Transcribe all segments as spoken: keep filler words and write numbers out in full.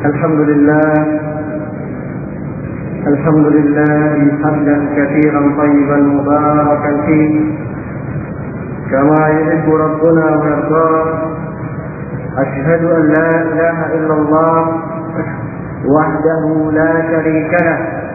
الحمد لله الحمد لله حمدا كثيرا طيبا مباركا فيه كما يحب ربنا ويرضاه. أشهد أن لا إله إلا الله وحده لا شريك له،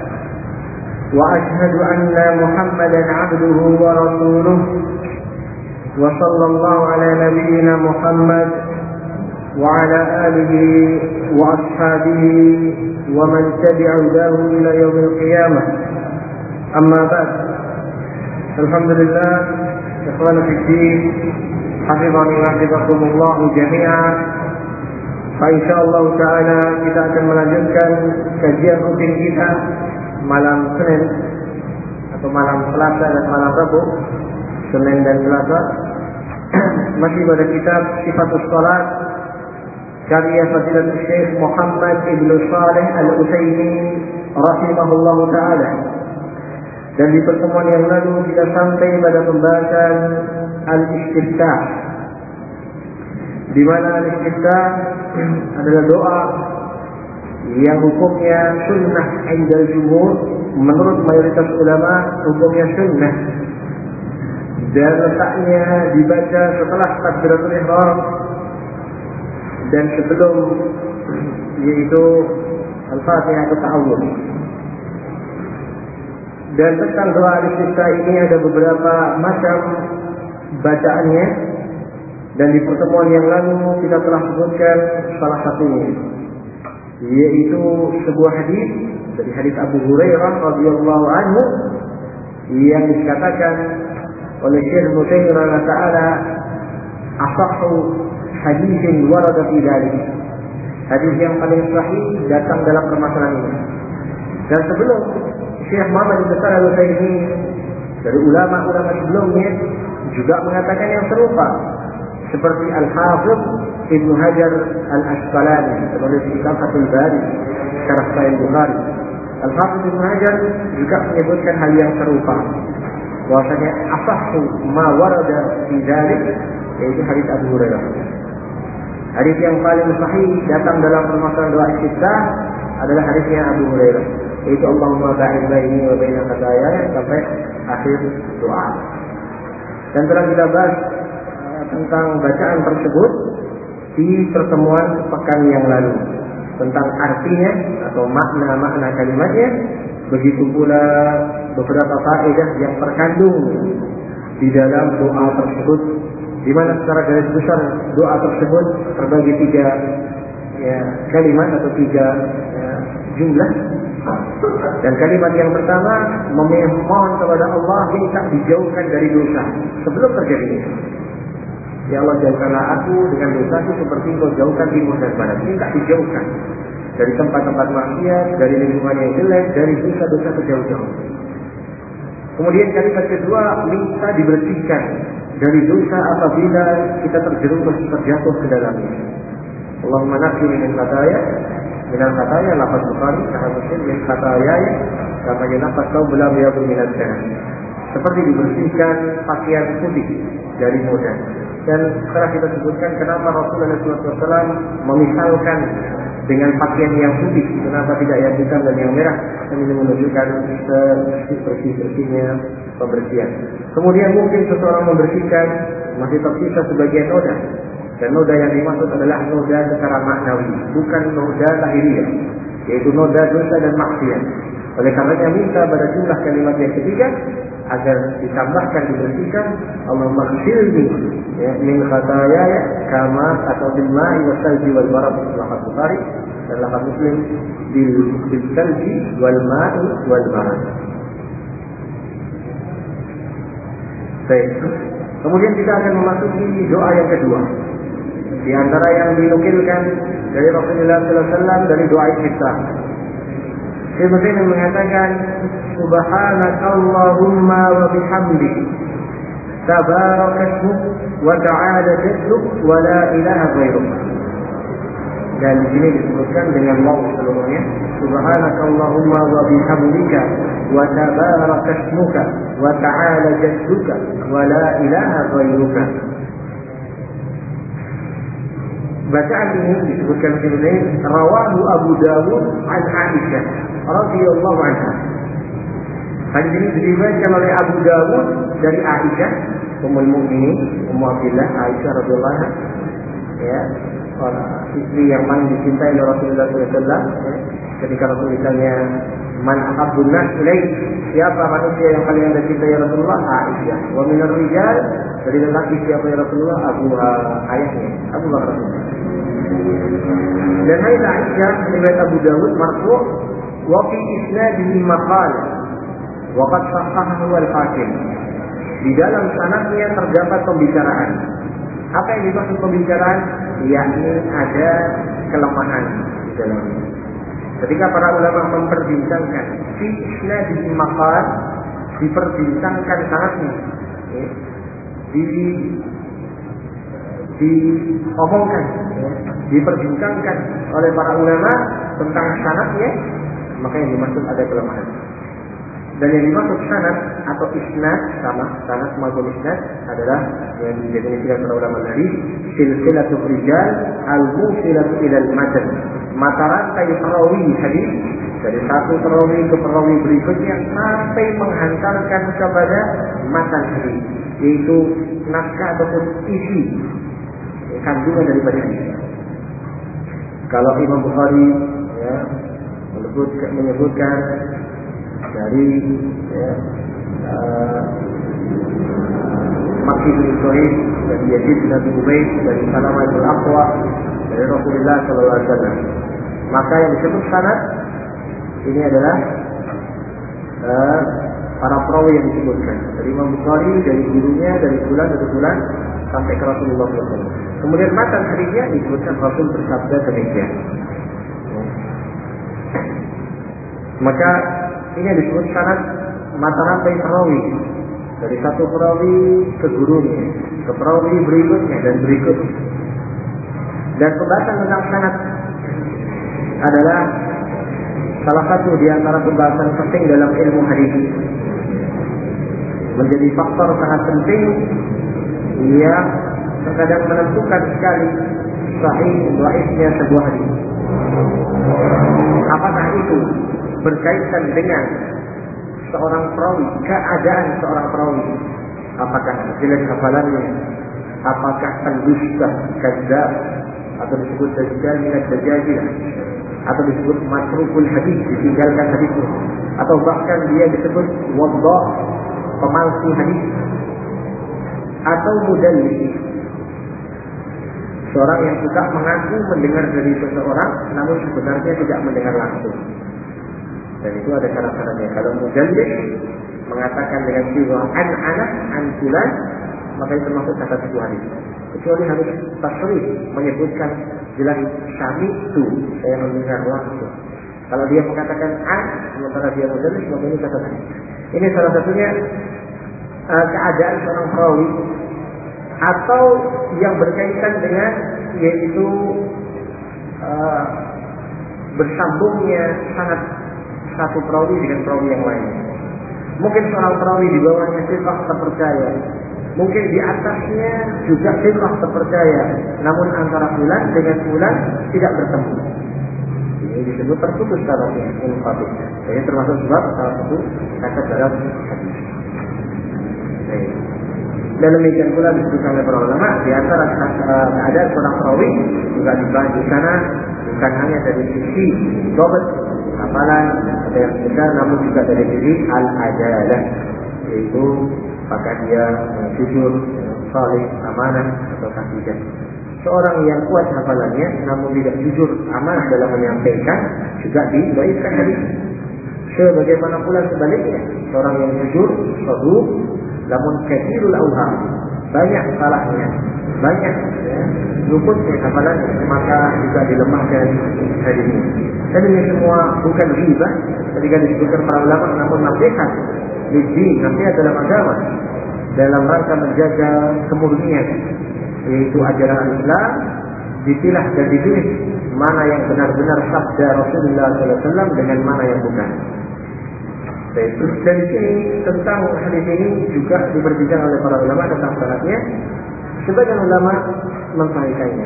وأشهد أن محمدا عبده ورسوله، وصلى الله على نبينا محمد وعلى آله وأصحابه ومن تبع هداه إلى يوم القيامة. أما بعد، الحمد لله إخواني في الدين حفظني وحفظكم الله جميعا. Insyaallah Ta'ala kita akan melanjutkan kajian rutin kita malam Senin atau malam Selasa dan malam Rabu, Senin dan Selasa, masih pada kitab Sifatus Salat karya Fadilatul Syekh Muhammad Ibn Shalih Al-Utsaimin rahimahullahu taala. Dan di pertemuan yang lalu kita sampai pada pembahasan Al-Istiftah, di mana Al-Istiftah adalah doa yang hukumnya sunnah indal jumhur. Menurut mayoritas ulama hukumnya sunnah, dan letaknya dibaca setelah takbiratul ihram dan sebelum, yaitu Al-Fatihah atau Ta'awudz. Dan tentang doa Al-Istiftah ini ada beberapa macam bacaannya, dan di pertemuan yang lalu kita telah sebutkan salah satunya, yaitu sebuah hadis dari hadis Abu Hurairah radhiyallahu anhu yang dikatakan oleh Syekh Muhammad rahimahullah taala, asahhu hadisin warada fi dzalik, hadis yang paling sahih datang dalam permasalahan ini. Dan sebelum Syekh Muhammad bin Shalih Al-Utsaimin, dari ulama-ulama sebelumnya juga mengatakan yang serupa, seperti Al-Hafidh Ibnu Hajar Al-Asqalani menulis kitab Fathul Bari syarah Sahih Bukhari. Al-Hafidh Ibnu Hajar juga menyebutkan hal yang serupa, bahwasanya asahhu ma warada fi dzalik, yaitu hadis Abu Hurairah. Hadis yang paling sahih datang dalam permasalahan doa istiftah adalah hadisnya Abu Hurairah, yaitu Allahumma ba'id baini wa baina khataaya sampai akhir doa. Dan telah kita bahas tentang bacaan tersebut di pertemuan pekan yang lalu, tentang artinya atau makna-makna kalimatnya, begitu pula beberapa faedah yang terkandung di dalam doa tersebut, di mana secara garis besar doa tersebut terbagi tiga ya, kalimat atau tiga ya, jumlah. Dan kalimat yang pertama memohon kepada Allah minta dijauhkan dari dosa sebelum terjadi. Ya Allah, jauhkanlah aku dengan dosaku seperti Engkau jauhkan timur dan barat. Minta dijauhkan dari tempat-tempat maksiat, dari lingkungan yang jelek, dari dosa-dosa sejauh-jauh. Kemudian kalimat kedua, minta dibersihkan dari dosa apabila kita terjerumus terjatuh ke dalamnya. Allahumma naqqini min khataaya, min al-khataaya lafaz Bukhari, sahih Muslim, min khataaya kama yanqas thawbul abyad min ad-danas. Seperti dibersihkan pakaian putih dari noda. Dan setelah kita sebutkan kenapa Rasulullah shallallahu alaihi wasallam memisalkan dengan pakaian yang putih, kenapa tidak yang hitam dan yang merah, dan ini menunjukkan bersih-bersihnya pembersihan. Kemudian mungkin seseorang membersihkan masih tersisa sebagian noda, dan noda yang dimaksud adalah noda secara maknawi, bukan noda lahiriah, yaitu noda dosa dan maksiat. Oleh karenanya minta pada jumlah kalimat yang ketiga agar ditambahkan, dibersihkan, Allahumma ghsilni ya, min khataaya kama atau bil ma'i was salji wal barad, lafaz Bukhari, dan lafaz Muslim bil bil salji wal ma'i wal barad. Baik. Kemudian kita akan memasuki doa yang kedua, di antara yang dinukilkan dari Rasulullah sallallahu alaihi wasallam dari doa istiftah. Syekh Muhammad mengatakan, Subhanakallahumma wa bihamdik, tabarakasmuk wa ta'ala jadduk wa la ilaha ghairuk. Dan di sini disebutkan dengan waw seluruhnya, Subhanakallahumma wa bihamdika wa tabarakasmuka wa ta'ala jadduka wa la ilaha ghairuka. Bacaan ini disebutkan di sini rawahu Abu Dawud an Aisyah radhiyallahu anha. Hadis ini diriwayatkan oleh Abu Dawud dari Aisyah, Ummul Mukminin, Ummu Abdillah Aisyah radhiyallahu anha. Ya, orang istri yang paling dicintai oleh Rasulullah sallallahu alaihi wasallam. Ya. Ketika Rasul ditanya, "Man ahabbun nas ilaik?" Siapa manusia yang paling Anda cintai ya Rasulullah? Aisyah. Wa minar rijal, dari lelaki siapa ya Rasulullah? Abu ayahnya, Abu Bakar. Dan hadis Aisyah riwayat Abu Dawud marfu' wa fi isnadihi maqal wa qad sahahahu al-Hakim. Di dalam sanadnya terdapat pembicaraan. Apa yang dimaksud pembicaraan? Yakni ada kelemahan di dalamnya. Ketika para ulama memperbincangkan fi isnadihi maqal, diperbincangkan sanadnya, ya, di diomongkan, ya, diperbincangkan oleh para ulama tentang sanadnya, maka yang dimaksud ada kelemahan. Dan yang dimaksud sanad atau isnad sama sanad maupun isnad adalah yang didefinisikan oleh ulama tadi silsilatul rijal al-musilatu ilal matan, mata rantai perawi hadis dari satu perawi ke perawi berikutnya sampai menghantarkan kepada matan hadis, yaitu naskah ataupun isi kandungan daripada hadis. Kalau Imam Bukhari ya, menyebutkan, menyebutkan dari ya, uh, Makki bin Ibrahim dari Yazid bin Abi Ubaid dari Salamah bin Aqwa dari Rasulullah sallallahu alaihi wasallam, maka yang disebut sanad ini adalah uh, para perawi yang disebutkan dari Imam Bukhari, dari gurunya, dari bulan dari bulan sampai ke Rasulullah sallallahu alaihi wasallam. Kemudian matan hadisnya disebutkan Rasul bersabda demikian. Maka ini disebut sanad mata rantai perawi dari satu perawi ke gurunya, ke perawi berikutnya dan berikutnya. Dan pembahasan tentang sanad adalah salah satu di antara pembahasan penting dalam ilmu hadis. Menjadi faktor sangat penting yang terkadang menentukan sekali sahih dhaifnya sebuah hadis. Apakah itu berkaitan dengan seorang perawi, keadaan seorang perawi, apakah jelek hafalannya, apakah pendusta, kadzdzab, atau disebut dajjal minad dajajilah, atau disebut matrukul hadis, ditinggalkan hadisnya, atau bahkan dia disebut waddah, pemalsu hadis, atau mudallis, seorang yang suka mengaku mendengar dari seseorang namun sebenarnya tidak mendengar langsung. Dan itu ada syarat-syaratnya. Kalau mudallis mengatakan dengan sighah an ana an fulan, maka itu termasuk kata sebuah hadis. Kecuali harus tasrih, menyebutkan jelas sami itu, saya mendengar langsung. Kalau dia mengatakan an sementara dia mudallis, maka ini kata hadis. Ini salah satunya uh, keadaan seorang perawi, atau yang berkaitan dengan yaitu uh, bersambungnya sanad satu perawi dengan perawi yang lain. Mungkin seorang perawi di bawahnya thiqah terpercaya, mungkin di atasnya juga thiqah terpercaya, namun antara fulan dengan fulan tidak bertemu. Ini disebut terputus sanadnya, inqati'. Ini termasuk sebab salah satu kata dalam hadis. Dan demikian pula disebutkan oleh para ulama di antara keadaan seorang perawi juga dibahas di sana bukan hanya dari sisi dhabt hafalan ada yang besar, namun juga dari sisi al-adalah, yaitu apakah dia jujur, salih, amanah atau tidak. Seorang yang kuat hafalannya namun tidak jujur, amanah dalam menyampaikan juga didhaifkan hadis. Sebagaimana pula sebaliknya, seorang yang jujur, saduq, namun kathirul awham, banyak salahnya, banyak ya, luputnya hafalannya, maka juga dilemahkan hadisnya. Dan ini semua bukan ghibah ketika disebutkan para ulama, namun nasihat lidin, nasihat dalam agama, dalam rangka menjaga kemurnian, yaitu ajaran Islam, dipilah dan dipilih mana yang benar-benar sabda Rasulullah sallallahu alaihi wasallam dengan mana yang bukan. Dan di sini tentang hadis ini juga diperbincangkan oleh para ulama tentang sanadnya. Sebagian ulama mensahihkannya,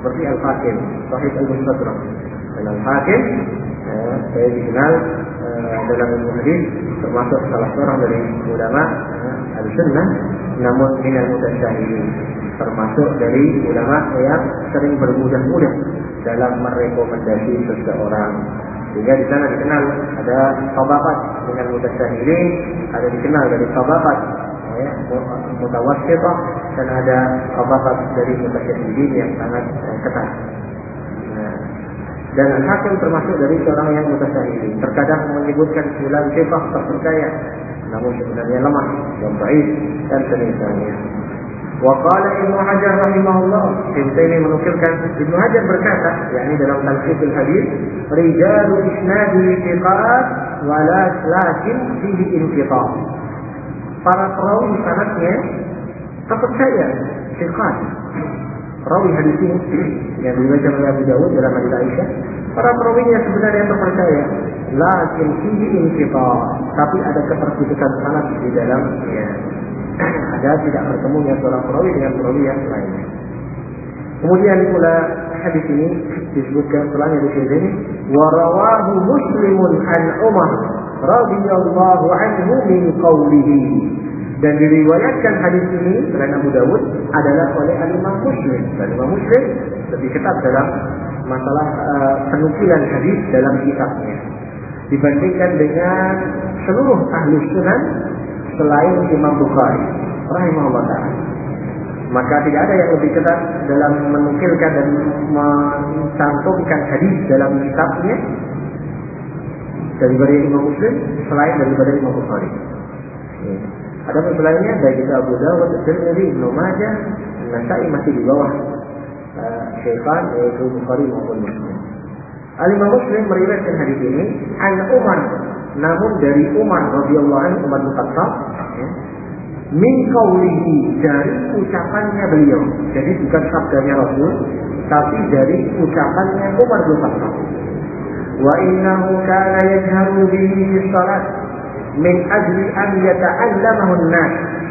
seperti Al-Hakim, Sahih Al-Mustadrak. Dan Al-Hakim ya, saya dikenal uh, dalam ilmu hadis termasuk salah seorang dari ulama uh, Al-Sunnah, namun minal mutasyahidin, termasuk dari ulama yang sering bermudah-mudah dalam merekomendasi seseorang. Sehingga di sana dikenal ada tabaqat minal mutasyahidin, ada dikenal dari tabaqat ya, mutawassithah, dan ada tabaqat dari mutasyahidin yang sangat eh, ketat. Nah, dan Al-Hakim termasuk dari seorang yang mutasyahidin. Terkadang menyebutkan fulan thiqah terpercaya, namun sebenarnya lemah, yang baik dan semisalnya. Wa qala Ibnu Hajar rahimahullah, ini menukilkan Ibnu Hajar berkata, yakni dalam Talqis al-Hadis, rijalu isnadi thiqat wala lakin fihi inqita'. Para perawi sanadnya terpercaya, thiqat. Perawi hadis ini yang diriwayatkan oleh Abu Dawud dalam hadis Aisyah, para perawinya sebenarnya terpercaya, lakin fihi inqita', tapi ada keterputusan sanad di dalamnya. Ada tidak bertemunya seorang perawi dengan perawi yang lainnya. Kemudian pula hadis ini disebutkan setelahnya di sini, wa rawahu Muslimun an Umar radhiyallahu anhu min qawlihi, dan diriwayatkan hadis ini selain Abu Dawud adalah oleh Imam Muslim. Dan Imam Muslim lebih ketat dalam masalah uh, penukilan hadis dalam kitabnya dibandingkan dengan seluruh ahli sunan selain Imam Bukhari rahimahullah ta'ala. Maka tidak ada yang lebih ketat dalam menukilkan dan mencantumkan hadis dalam kitabnya daripada Imam Muslim selain daripada Imam Bukhari. Ya. Ada selainnya baik itu Abu Dawud, Tirmidzi, Ibnu Majah, Nasa'i masih di bawah uh, Syaikhan, yaitu Bukhari maupun Muslim. Al-Imam Muslim meriwayatkan hadis ini an Umar, namun dari Umar radhiyallahu anhu, Umar bin Khattab, ya, min qaulihi, dari ucapannya beliau. Jadi bukan sabdanya Rasul, tapi dari ucapannya Umar bin Khattab. Wa innahu kana yajharu bihi fi shalat min ajli an yata'allamahu an-nas.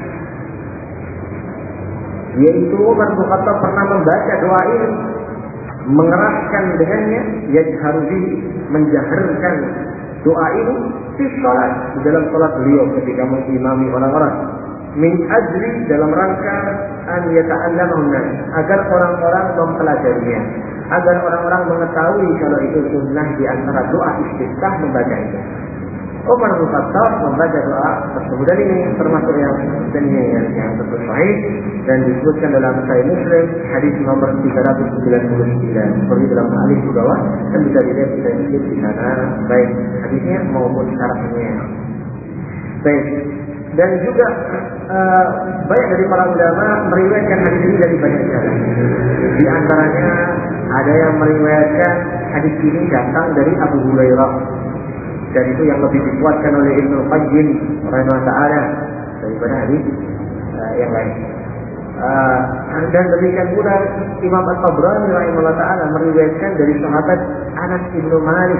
Yaitu Umar bin Khattab pernah membaca doa ini, mengeraskan dengannya, yajharu bihi, menjaharkan doa ini di salat, di dalam salat beliau ketika mengimami orang-orang, min ajli, dalam rangka an yata'allamahu an-nas, agar orang-orang mempelajarinya, agar orang-orang mengetahui kalau itu sunnah di antara doa istiftah membaca itu. Umar bin Khattab membaca doa tersebut, dan ini termasuk yang sebenarnya yang, yang terbaik dan disebutkan dalam Sahih Muslim hadis nomor tiga ratus sembilan puluh sembilan, seperti dalam alif di bawah, dan bisa dilihat di Sahih Muslim di sana baik hadisnya maupun syarahnya. Baik, dan juga uh, banyak dari para ulama meriwayatkan hadis ini dari banyak jalan. Di antaranya ada yang meriwayatkan hadis ini datang dari Abu Hurairah, dan itu yang lebih dikuatkan oleh Ibnu Qayyim rahimahullah ta'ala daripada hadis uh, yang lain. Uh, dan demikian pula Imam At-Tabrani rahimahullah ta'ala meriwayatkan dari sahabat Anas bin Malik.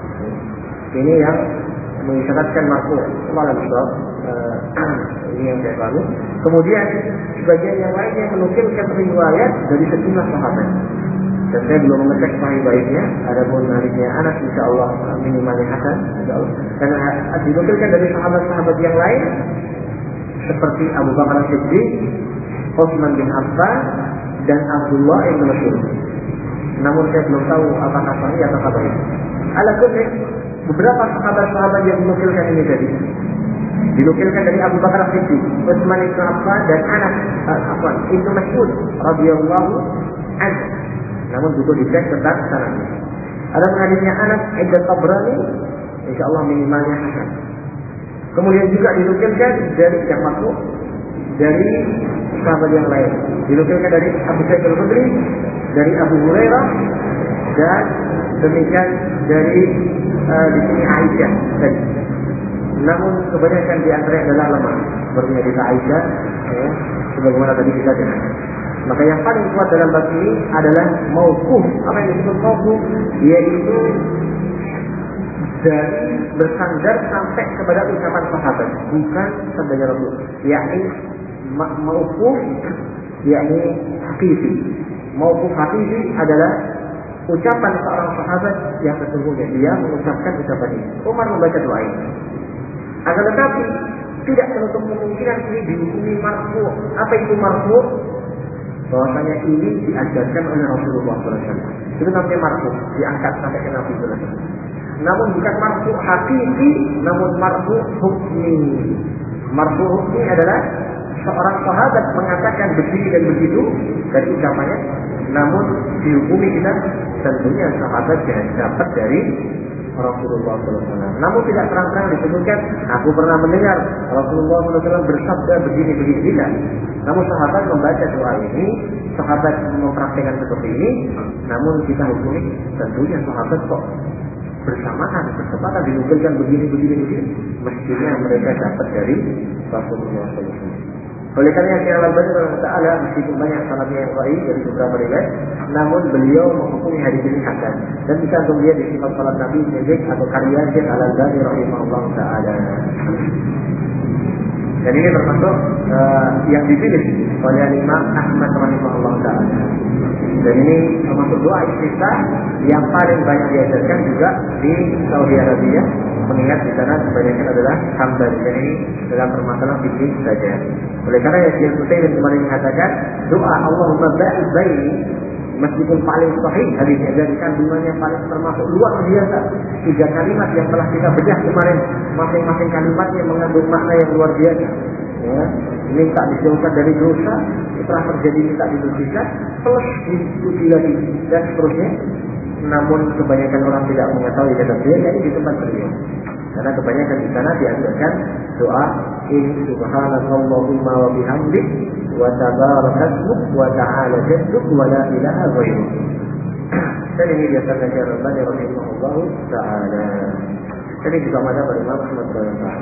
Ini yang mengisyaratkan marfu'. Malah besar. Uh, ini yang saya pahami. Kemudian sebagian yang lainnya menukilkan riwayat dari sejumlah sahabat. Dan saya belum mengecek sahih baiknya. Adapun hadisnya Anas insyaallah minimalnya hasan insyaallah. Dan dinukilkan dari sahabat-sahabat yang lain seperti Abu Bakar As-Siddiq, Utsman bin Affan, dan Abdullah bin Mas'ud. Namun saya belum tahu apakah sahih atau baik. Ala-kulli beberapa sahabat-sahabat yang dinukilkan ini tadi dinukilkan dari Abu Bakar As-Siddiq, Utsman bin Affan, dan Anas Affan Ibnu Mas'ud radhiyallahu anhu. Namun butuh dicek tentang sanadnya. Ada hadisnya Anas Ibnu Tabrani, insyaallah minimalnya hasan. Kemudian juga dinukilkan dari yang makhluk dari sahabat yang lain. Dinukilkan dari Abu Sa'id Al-Khudri, dari Abu Hurairah, dan demikian dari uh, di sini Aisyah. Dan, namun kebanyakan di antaranya adalah lemah, seperti hadis Aisyah, ya, sebagaimana tadi kita dengar. Maka yang paling kuat dalam bab ini adalah mauquf. Apa yang disebut mauquf? Yaitu dari bersandar sampai kepada ucapan sahabat, bukan sabda Rasul. Yakni mauquf, yakni hakiki. Mauquf hakiki adalah ucapan seorang sahabat yang sesungguhnya dia mengucapkan ucapan ini. Umar membaca doa ini. Akan tetapi tidak menutup kemungkinan ini dihukumi marfu. Apa itu marfu? Bahwasanya ini diajarkan oleh Rasulullah shallallahu alaihi wasallam. Itu namanya marfu, diangkat sampai ke Nabi sallallahu alaihi wasallam. Namun bukan marfu hakiki, namun marfu hukmi. Marfu hukmi adalah seorang sahabat mengatakan begini dan begitu dari ucapannya, namun dihukumi kita tentunya sahabat yang dapat dari Rasulullah shallallahu alaihi wasallam. Namun tidak terang-terang disebutkan, aku pernah mendengar Rasulullah shallallahu alaihi wasallam bersabda begini-begini, tidak. Namun sahabat membaca doa ini, sahabat mempraktikkan seperti ini, namun kita hukumi tentunya sahabat kok bersamaan, bertepatan dinukilkan begini-begini begini, mestinya mereka dapat dari Rasulullah shallallahu alaihi wasallam. Oleh karena Syekh Al-Albani rahimahullah taala meskipun banyak sanadnya yang baik dari beberapa riwayat, namun beliau menghukumi hadis ini hasan dan bisa untuk dia di sifat salat Nabi Nabi atau karya Syekh Al-Albani rahimahullah taala. Dan ini termasuk uh, yang dipilih oleh Imam Ahmad rahimahullah taala. Dan ini termasuk doa istiftah yang paling banyak diajarkan juga di Saudi Arabia, mengingat di sana kebanyakan adalah Hambali. Dan ini dalam permasalahan fikih saja. Oleh karena yang Syekh Utsaimin kemarin mengatakan doa Allahumma ba'id baini, meskipun paling sahih hadisnya dan kandungannya paling termasuk luar biasa, tiga kalimat yang telah kita bedah kemarin, masing-masing kalimatnya mengandung makna yang luar biasa. Ya, minta dijauhkan dari dosa, setelah terjadi minta dibersihkan, plus diikuti lagi dan seterusnya. Namun kebanyakan orang tidak mengetahui kata beliau, ini di tempat beliau. Karena kebanyakan di sana diajarkan doa in subhanallahumma wa bihamdik wa tabarakasmuk wa ta'ala jadduk wa la ilaha ghairuk. Dan ini biasakan Syekh Al-Albani rahimahullah ta'ala. Ini juga mazhab Imam Ahmad bin Hanbal.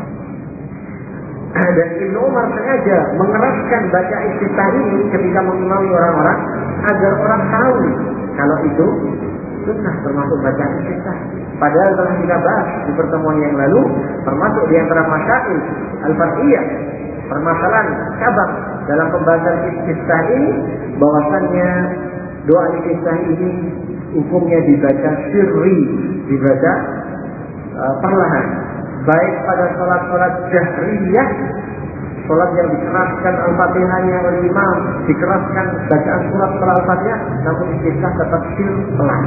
Dan Ibnu Umar sengaja mengeraskan baca istiftah ini ketika mengimami orang-orang agar orang tahu kalau itu sunnah termasuk bacaan istiftah. Padahal telah kita bahas di pertemuan yang lalu, termasuk di antara masail al-far'iyah, permasalahan cabang dalam pembahasan istiftah ini, bahwasannya doa istiftah ini hukumnya dibaca sirri, dibaca uh, perlahan, baik pada sholat-sholat jahriyah, sholat yang dikeraskan al-fatihahnya oleh imam, dikeraskan bacaan surat setelah al-fatihah, namun istiftah tetap sir pelan.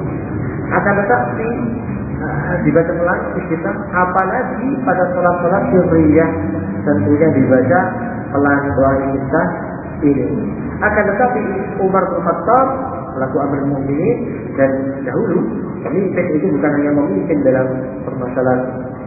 Akan tetapi uh, dibaca pelan istiftah, apalagi pada sholat-sholat sirriyah tentunya dibaca pelan doa istiftah ini. Akan tetapi Umar bin Khattab selaku Amirul Mukminin dan dahulu pemimpin itu bukan hanya memimpin dalam permasalahan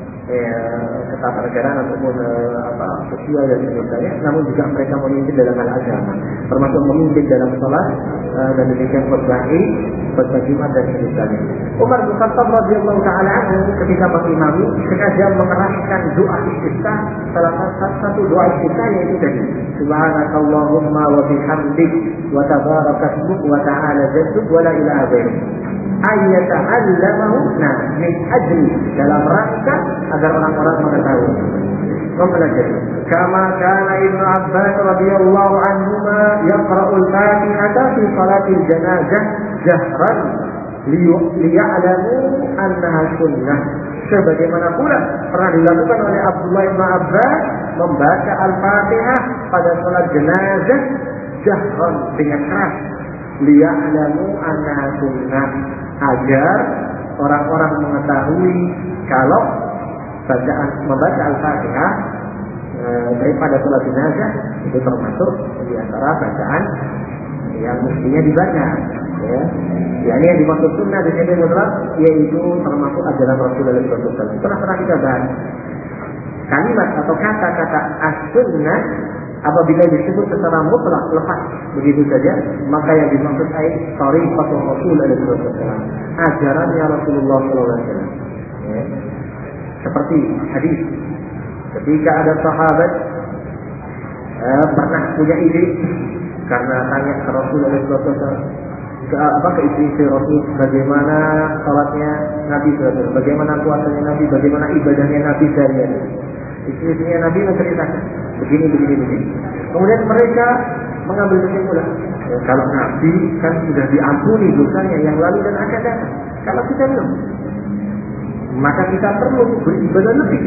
eh, ketatanegaraan ataupun eh, apa sosial dan sebagainya, namun juga mereka memimpin dalam hal agama, termasuk memimpin dalam sholat eh, dan demikian khutbah Id, khutbah Jumat dan sebagainya. Umar bin Khattab radhiyallahu taala anhu ketika mengimami sengaja mengeraskan doa istiftah, salah satu doa istiftah yaitu tadi subhanakallahumma wa bihamdik wa tabarakasmuk wa ta'ala jadduk wa la ilaha ghairuk. Ayyata'allamahu nah min ajli, dalam rangka agar orang-orang mengetahui, mempelajari. Kama kana Ibnu Abbas radhiyallahu anhuma yaqra'ul Fatihata fi salatil janazah jahran liya'lamu annaha sunnah. Sebagaimana pula pernah dilakukan oleh Abdullah bin Abbas membaca Al-Fatihah pada salat jenazah jahran dengan keras, liya'lamu annaha sunnah, agar orang-orang mengetahui kalau bacaan membaca Al-Fatihah e, daripada salat jenazah itu termasuk di antara bacaan yang mestinya dibaca. Ya, ya ini yang dimaksud sunnah di sini mutlak, yaitu termasuk ajaran Rasulullah shallallahu alaihi wasallam. Pernah pernah kita bahas kalimat atau kata-kata as-sunnah apabila disebut secara mutlak lepas begitu saja, maka yang dimaksud ayat tariqatul Rasul alaihi wasallam, ajarannya Rasulullah shallallahu alaihi wasallam. Ya. Seperti hadis ketika ada sahabat eh, pernah punya ide karena tanya ke Rasulullah shallallahu alaihi wasallam, apa ke istri Rasul, bagaimana salatnya Nabi sallallahu alaihi wasallam, bagaimana puasanya Nabi, bagaimana ibadahnya Nabi sehari-hari. Istri-istrinya Nabi menceritakan begini, begini, begini. Kemudian mereka mengambil kesimpulan. Ya, kalau Nabi kan sudah diampuni dosanya yang lalu dan akan datang. Kalau kita belum, maka kita perlu beribadah lebih.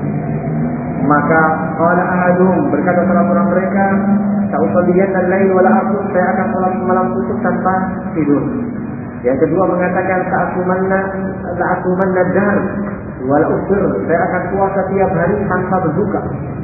Maka qala ahadum, berkata salah seorang mereka, sa'usalliyanna al-lail wa la aqum, saya akan salat malam khusus tanpa tidur. Yang kedua mengatakan sa'atumanna la'atumanna dahr wa la uftir, saya akan puasa tiap hari tanpa berbuka.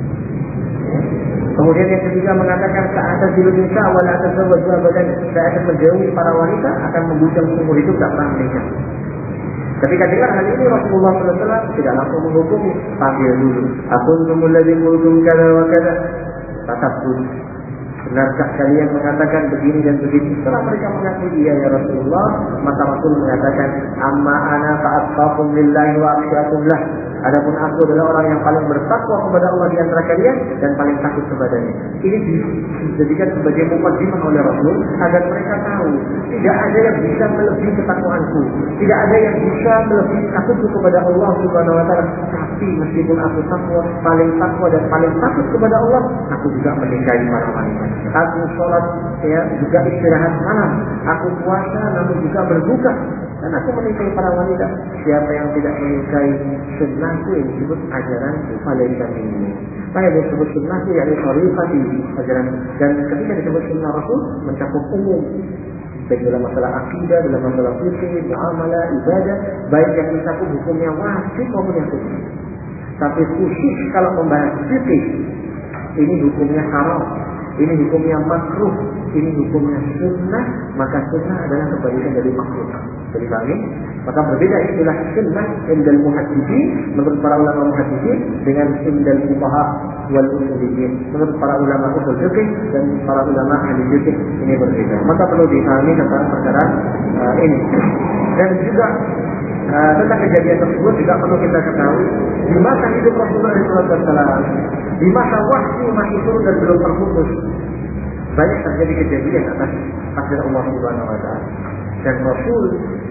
Kemudian yang ketiga mengatakan sa'atazilun nisa wa la atazawwaju abadan, saya akan menjauhi para wanita, akan membujang seumur hidup, tak pernah menikah. Ketika dengar hal ini Rasulullah shallallahu alaihi wasallam tidak langsung menghukumi, panggil dulu. Aku muladzim mulkum kada wa kada. Tasabbut. Benarkah kalian mengatakan begini dan begitu? Setelah mereka mengakui iya ya Rasulullah, maka Rasul mengatakan, amma ana fa'atqakum lillahi wa akhsyakum lah. Adapun aku adalah orang yang paling bertakwa kepada Allah di antara kalian dan paling takut kepadanya. Ini dijadikan sebagai mukadimah oleh Rasul agar mereka tahu tidak ada yang bisa melebihi ketakwaanku, tidak ada yang bisa melebihi takutku kepada Allah Subhanahu wa taala. Tapi meskipun aku takwa, paling takwa dan paling takut kepada Allah, aku juga menikahi para wanita. Aku sholat, ya, juga istirahat malam. Aku puasa, namun juga berbuka. Dan aku menikahi para wanita. Siapa yang tidak menikahi sunnahku yang disebut ajaranku, falaysa minni. Apa yang disebut sunnahku yakni tariqati, ajaran. Dan ketika disebut sunnah Rasul mencakup umum, baik dalam masalah akidah, dalam masalah fikih, muamalah, ibadah, baik yang mencakup hukumnya wajib maupun yang sunnah. Tapi khusus kalau membahas fikih, ini hukumnya haram, ini hukumnya makruh, ini hukumnya sunnah, maka sunnah adalah kebalikan dari makruh. Jadi kami, maka berbeda istilah sunnah indal muhadditsin menurut para ulama muhadditsin dengan indal fuqaha wal usuliyyin menurut para ulama usul fikih dan para ulama ahli fikih, ini berbeda. Maka perlu dipahami tentang perkara uh, ini. Dan juga uh, tentang kejadian tersebut juga perlu kita ketahui di masa hidup Rasulullah shallallahu alaihi wasallam, di masa wahyu masih turun dan belum terputus, banyak terjadi kejadian atas takdir Allah Subhanahu wa taala. Dan Rasul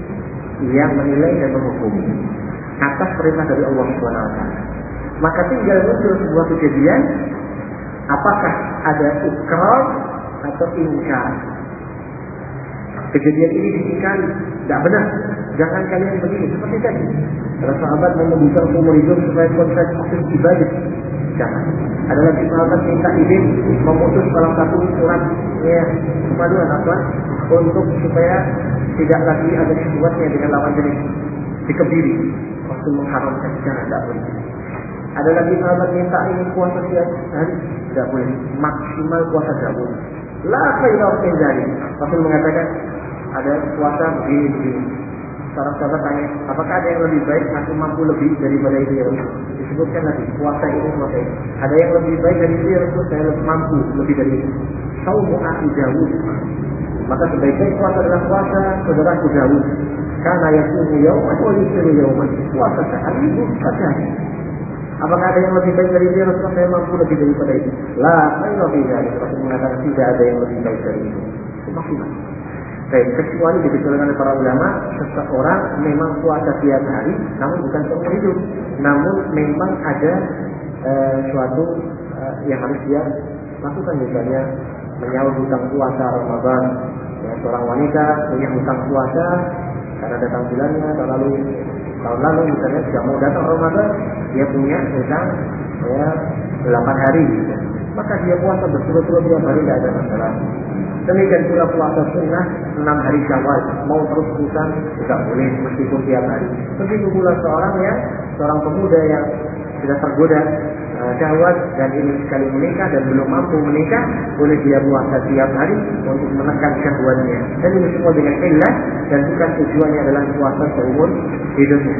yang menilai dan menghukumi atas perintah dari Allah Subhanahu wa taala. Maka tinggal muncul sebuah kejadian, apakah ada ikrar atau ingkar. Kejadian ini diingkari, tidak benar, jangan kalian begini seperti tadi. Para sahabat mau membuka umur hidup supaya konsep aktif ibadah, jangan. Ada lagi sahabat minta izin memutus salah satu surat ya kemaluan apa untuk supaya tidak lagi ada sesuatunya dengan lawan jenis, dikebiri. Rasul mengharamkan, jangan, tidak boleh. Ada lagi sahabat minta ingin puasa tiap hari, tidak boleh, maksimal puasa tidak boleh. La khayra min dzalik. Rasul mengatakan ada puasa begini-begini. Seorang sahabat tanya, apakah ada yang lebih baik, aku mampu lebih daripada itu ya Rasul? Disebutkan lagi, puasa ini, puasa ini. Ada yang lebih baik dari itu ya Rasul, saya lebih mampu lebih dari itu. Saumu aku Dawud. Maka sebaik-baik puasa adalah puasa saudaraku Dawud. Karena yasumu yauman wa yusiru yauman. Puasa sehari, puasa hari. Apakah ada yang lebih baik dari itu ya Rasul? Saya mampu lebih daripada itu. La khayra fi dzalik. Rasul mengatakan tidak ada yang lebih baik dari itu. Itu maksimal. Baik, kecuali dikecualikan oleh para ulama, seseorang memang puasa tiap hari, namun bukan seumur hidup. Namun memang ada uh, suatu uh, yang harus dia lakukan, misalnya menyaur hutang puasa Ramadan. Ya, seorang wanita punya hutang puasa karena datang bulannya, tahun lalu, tahun lalu misalnya tidak mau datang Ramadan, dia punya hutang ya delapan hari, gitu. Maka dia puasa berturut-turut tiap hari, tidak ada masalah. Demikian pula puasa sunnah enam hari Syawal, mau terus-terusan tidak boleh meskipun tiap hari. Begitu pula seorang yang seorang pemuda yang sudah tergoda uh, syahwat dan ingin sekali menikah dan belum mampu menikah, boleh dia puasa tiap hari untuk menekan syahwatnya. Dan ini semua dengan illah dan bukan tujuannya adalah puasa seumur hidupnya.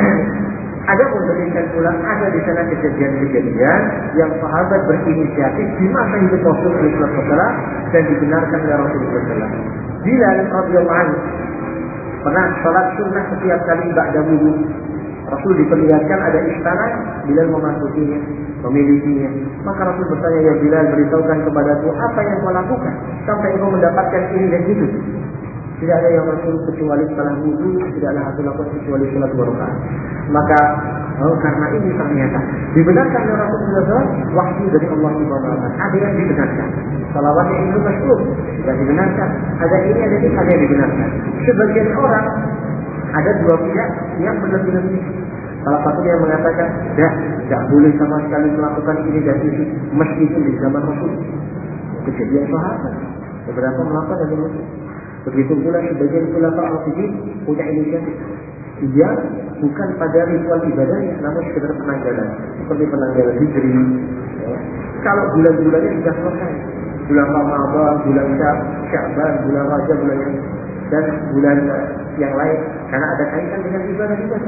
Ada pun demikian pula ada di sana kejadian-kejadian yang sahabat berinisiatif di masa hidup Rasulullah shallallahu alaihi wasallam dan dibenarkan oleh Rasulullah shallallahu alaihi wasallam. Bilal radhiyallahu anhu pernah salat sunnah setiap kali ba'da wudu. Rasul diperlihatkan ada istana, Bilal memasukinya, memilikinya. Maka Rasul bertanya, ya Bilal, beritahukan kepadaku apa yang kau lakukan sampai kau mendapatkan ini dan itu. Tidak ada yang Rasul kecuali setelah wudu, tidaklah aku lakukan kecuali salat dua rakaat. Maka Oh, karena ini ternyata dibenarkan oleh Rasulullah shallallahu alaihi wasallam, wahyu dari Allah Subhanahu wa taala. Ada yang dibenarkan. Salawatnya itu masyhur, tidak dibenarkan. Ada ini, ada ini, ada yang dibenarkan. Sebagian orang ada dua pihak yang berlebih-lebih. Salah satu yang mengatakan, dah, tidak boleh sama sekali melakukan ini dan itu, meskipun di zaman Rasul. Kejadian sahabat, beberapa melakukan dan itu. Begitu pula sebagian ulama al-Rasyidin punya inisiatif. Ia bukan pada ritual ibadahnya, namun sekedar penanggalan, seperti penanggalan Hijri. Ya. Kalau bulan-bulannya sudah selesai, bulan Ramadan, bulan Sya'ban, bulan Rajab, bulan yang dan bulan yang lain, karena ada kaitan dengan ibadah-ibadah.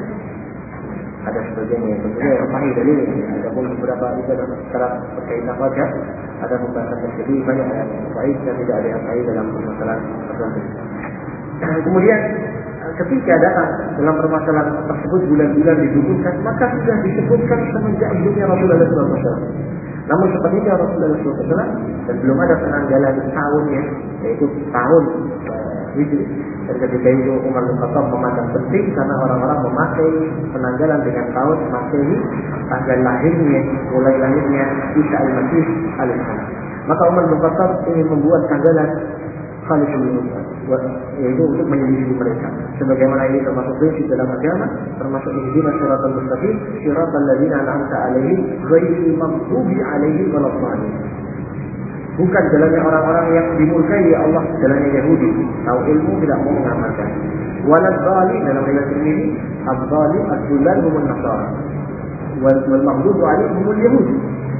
Ada sebagian yang tentunya yang sahih dalil, ada pun beberapa ibadah secara berkaitan wajah, ada pembahasan terjadi banyak yang sahih dan tidak ada yang sahih dalam permasalahan tertentu. Kemudian ketika datang dalam permasalahan tersebut bulan-bulan dibutuhkan, maka sudah disebutkan semenjak hidupnya Rasulullah shallallahu alaihi wasallam. Namun sepertinya Rasulullah shallallahu alaihi wasallam dan belum ada penanggalan tahunnya, yaitu tahun uh, Hijri. Dan ketika itu Umar bin Khattab memandang penting karena orang-orang memakai penanggalan dengan tahun Masehi, tanggal lahirnya, mulai lahirnya Isa al-Masih alaihissalam. Maka Umar bin Khattab ingin membuat tanggalan Khalisul Musa, yaitu untuk menyelisih mereka. Sebagaimana ini termasuk prinsip dalam agama, termasuk ihdinas siratal mustaqim, siratal ladzina an'amta 'alaihim ghairil maghdubi 'alaihim waladdallin. Bukan jalannya orang-orang yang dimurkai ya Allah, jalannya Yahudi. Tahu ilmu tidak mau mengamalkan. Waladdallin dalam riwayat ini, adh-dhalim ad-dhullal humul nasara. Wal maghdubu 'alaihim humul yahud.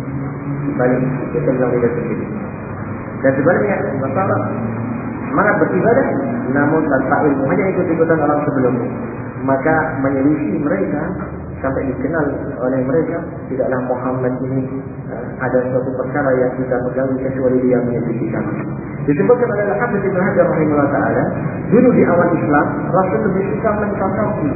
Balik kita dalam riwayat ini. Dan sebaliknya nasara semangat beribadah, namun tanpa ilmu, hanya ikut-ikutan orang sebelumnya. Maka menyelisih mereka sampai dikenal oleh mereka, tidaklah Muhammad ini uh, ada suatu perkara yang kita pegang kecuali dia menyelisih kami. Disebutkan oleh Al-Hafiz Ibnu Hajar rahimahullah taala, dulu di awal Islam Rasul lebih suka mencontohi,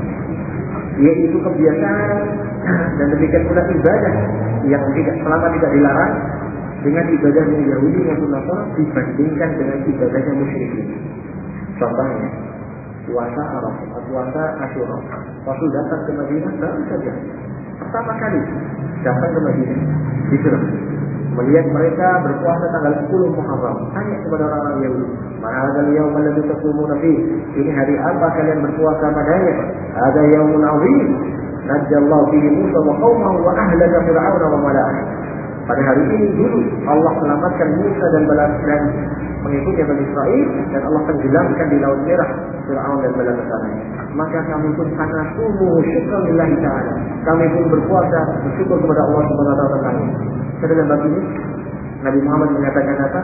yaitu kebiasaan dan demikian pula ibadah yang tidak selama tidak dilarang dengan ibadahnya Yahudi maupun Nasara dibandingkan dengan ibadahnya musyrikin. Contohnya puasa Arafah, puasa Asyura. Rasul datang ke Madinah baru saja pertama kali datang ke Madinah, hijrah, melihat mereka berpuasa tanggal sepuluh Muharram. Tanya kepada orang-orang Yahudi, "Ma'adzal yaum alladzi tasumuna fi?" Ini hari apa kalian berpuasa padanya? "Ada yaumun 'azim, najjallahu fihi Musa wa qaumahu wa ahlaka fir'auna wa mala'ah." Pada hari ini dulu Allah selamatkan Musa dan bala dan mengikutnya Bani Israil, dan Allah tenggelamkan di Laut Merah Fir'aun dan bala tentaranya. Maka kami pun sanasumu syukran lillahi ta'ala. Kami pun berpuasa bersyukur kepada Allah Subhanahu wa taala tentang ini. Sedangkan bagi ini Nabi Muhammad mengatakan apa?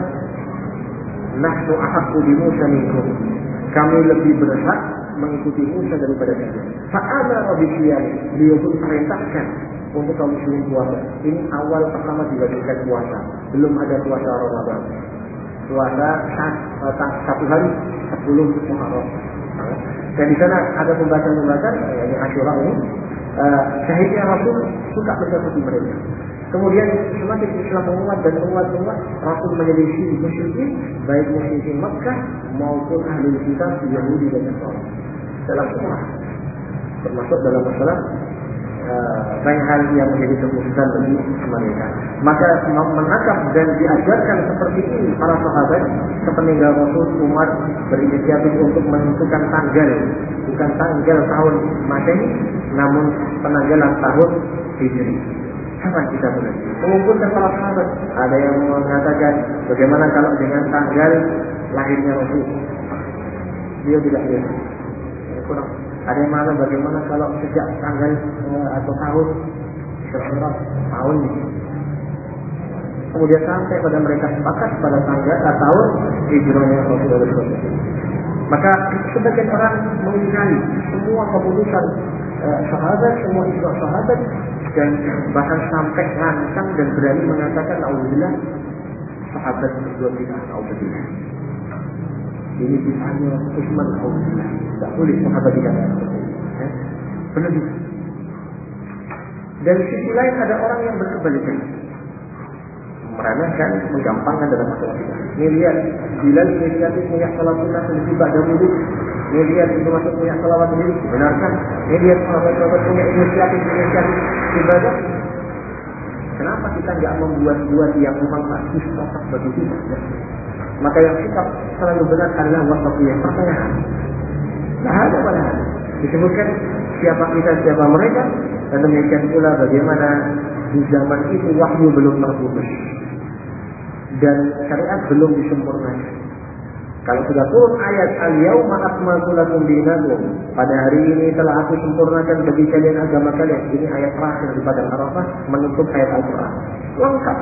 Nahnu ahaqqu bi Musa minkum. Kami lebih berhak mengikuti Musa daripada kalian. Fa'amara bi siyami. Beliau pun perintahkan untuk kaum muslimin puasa. Ini awal pertama diwajibkan puasa. Belum ada puasa Ramadan. Puasa satu hari sepuluh Muharram. Dan di sana ada pembahasan-pembahasan, yakni Asyura ini. Uh, syahidnya Rasul suka mencakuti mereka. Kemudian semakin Islam menguat dan menguat menguat, Rasul menyelisih musyrikin, baik musyrikin Makkah maupun ahli kitab Yahudi dan Nasrani. Dalam semua, termasuk dalam masalah banyak hal yang menjadi kekhususan bagi mereka. Maka menangkap dan diajarkan seperti ini para sahabat, sepeninggal Rasul, Umar berinisiatif untuk menentukan tanggal, bukan tanggal tahun Masehi, namun penanggalan tahun Hijri. Kapan kita mulai? Mengumpulkan para sahabat. Ada yang mengatakan, bagaimana kalau dengan tanggal lahirnya Rasul? Dia tidak lihat. Kurang. Ada yang mana bagaimana kalau sejak tanggal eh, atau tahun kira-kira tahun ini. Kemudian sampai pada mereka sepakat pada tanggal atau tahun hijrahnya Rasulullah shallallahu alaihi wasallam. Maka sebagian orang mengingkari semua keputusan eh, sahabat, semua ijma sahabat, dan bahkan sampai lancang dan berani mengatakan alhamdulillah sahabat berbuat bid'ah, alhamdulillah. Ini bid'ahnya Utsman, alhamdulillah. Tak boleh sahabat dikatakan seperti itu. Ya? Benar juga. Dari sisi lain ada orang yang berkebalikan, meremehkan, menggampangkan dalam masalah kita. Ini lihat, Bilal inisiatif minyak salat sunnah lebih pada dulu, Ini dia itu masuk punya salawat sendiri, benarkah? Ini dia sahabat-sahabat punya inisiatif-inisiatif ibadah. Kenapa kita nggak membuat-buat yang memang pasti cocok bagi kita? Ya? Maka yang sikap selalu benar adalah wasatiyah, pertengahan. Nah, ada pada ada. Disebutkan siapa kita, siapa mereka, dan demikian pula bagaimana di zaman itu wahyu belum terputus dan syariat belum disempurnakan. Kalau sudah turun ayat al-yauma akmaltu lakum dinakum, pada hari ini telah aku sempurnakan bagi kalian agama kalian. Ini ayat terakhir di Padang Arafah menutup ayat Al-Quran. Lengkap.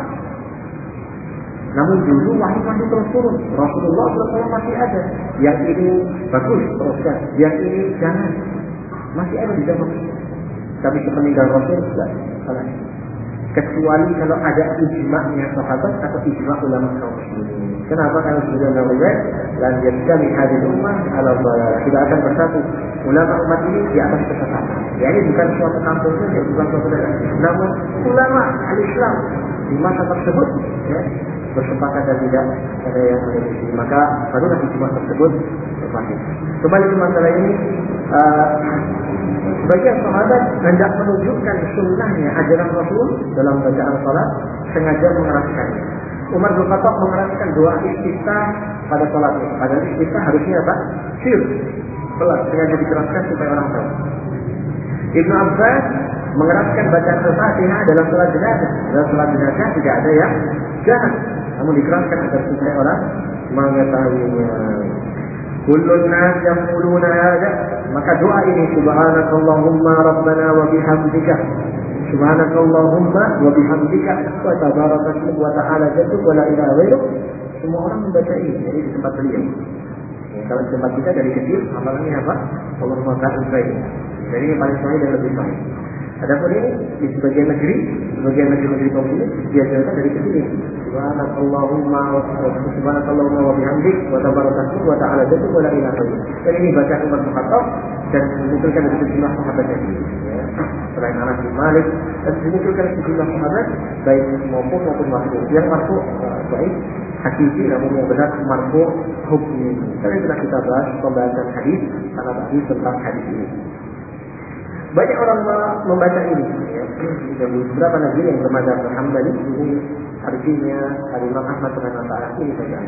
Namun dulu wahyu masih terus turun. Rasulullah shallallahu alaihi wasallam masih ada. Yang ini bagus, teruskan. Yang ini jangan. Masih ada di zaman itu. Tapi sepeninggal Rasul sudah salah. Kecuali kalau ada ijma'nya sahabat atau ijma' ulama kaum muslimin. Kenapa? Karena sudah namanya lan yajtami hadhihi ummah ala dhalalah. Tidak akan bersatu ulama umat ini di atas kesesatan. Ya, ini bukan suatu kampung saja, bukan suatu daerah. Namun ulama al-Islam di masa tersebut ya, bersepakat dan tidak ada yang menyelisih. Maka barulah ijma' tersebut terpakai. Kembali ke masalah ini, uh, sebagian sahabat hendak menunjukkan sunnahnya ajaran Rasul dalam bacaan salat, sengaja mengeraskannya. Umar bin Khattab mengeraskan doa istiftah pada salat ini. Padahal istiftah harusnya apa? Sir, pelan, sengaja dikeraskan supaya orang tahu. Ibnu Abbas mengeraskan bacaan Al-Fatihah dalam salat jenazah. Dalam salat jenazah tidak ada yang jahat, namun dikeraskan agar supaya orang mengetahuinya. Kullun nas yaquluna hadza, maka doa ini subhanakallahumma rabbana wa bihamdika, subhanakallahumma wa bihamdika wa tabaraka ismuk wa ta'ala jadduk wa la ilaha ghairuk. Semua orang membaca ini, jadi di tempat beliau. Ya, kalau di tempat kita dari kecil amalannya apa? Allahumma ba'id baik. Jadi ini paling sahih dan lebih sahih. Adapun ini di sebagian negeri, sebagian negeri-negeri kaum ini diajarkan dari kecil ini. Subhanakallahumma wa subhanakallahumma wa bihamdik wa tabarakatuh wa ta'ala jadduk wa la ilaha ghairuk. Dan ini bacaan Umar bin Khattab dan dimunculkan dari sejumlah sahabat yang ini. Ya, selain Anas bin Malik dan dimunculkan sejumlah sahabat baik maupun maupun marfu. Yang marfu uh, baik hakiki, namun yang benar marfu hukmi. Tadi telah kita bahas pembahasan hadis, sanad hadis tentang hadis ini. Banyak orang membaca ini, ya. Dan beberapa negeri yang bermadzhab Hambali ini artinya Imam Ahmad bin Hanbal ini saja.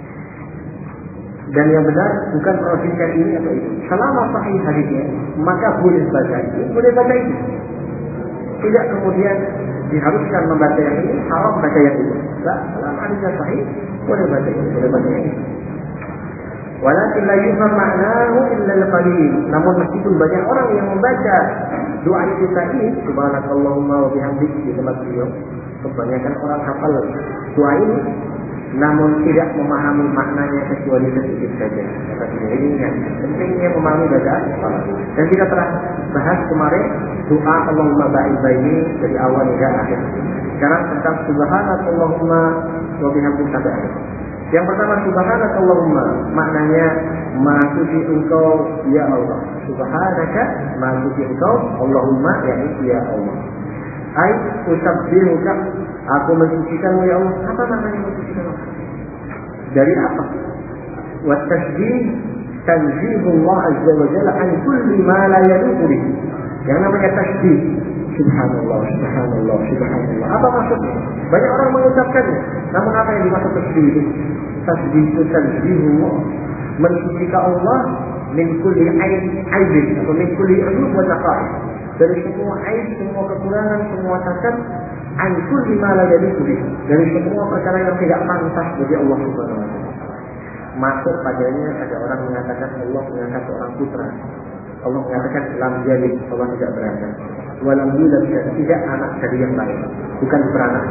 Dan yang benar bukan merojikan ini atau itu. Selama sahih hadisnya, maka boleh baca ini, boleh baca ini. Tidak kemudian diharuskan membaca yang ini, haram baca yang itu. Tidak, selama hadisnya sahih, boleh baca ini, boleh baca ini. Walakin la yufham ma'nahu illa al-qalil. Namun meskipun banyak orang yang membaca doa kita ini, subhanakallahumma wa bihamdik di tempat beliau, kebanyakan orang hafal doa ini, namun tidak memahami maknanya kecuali sedikit saja. Kata beliau ini kan pentingnya memahami bacaan salat. Dan kita telah bahas kemarin doa Allahumma ba'id baini dari awal hingga akhir. Sekarang tentang subhanakallahumma wa bihamdik sampai akhir. Yang pertama subhanakallahumma, maknanya maha suci engkau ya Allah. Subhanaka, maha suci engkau, Allahumma, yakni ya Allah. Ai usabbihuka, aku mensucikanmu ya Allah. Apa maknanya mensucikan Allah? Dari apa? Wa tasbih tanzihullah azza wa jalla an kulli ma la yaliqu bihi. Yang namanya tasbih, subhanallah, subhanallah, subhanallah. Apa maksudnya? Banyak orang mengucapkannya. Namun apa yang dimaksud tasbih itu? Tasbih itu tanzihullah, mensucikan Allah min kulli aibin atau min kulli uyub wa naqais. Dari semua aib, semua kekurangan, semua cacat, an kulli ma la yaliqu bihi. Dari semua perkara yang tidak pantas bagi Allah Subhanahu wa taala. Masuk padanya ada orang mengatakan Allah mengangkat seorang putra. Allah mengatakan lam yalid, Allah tidak beranak. Walam yulad, tidak anak dari yang lain, bukan beranak.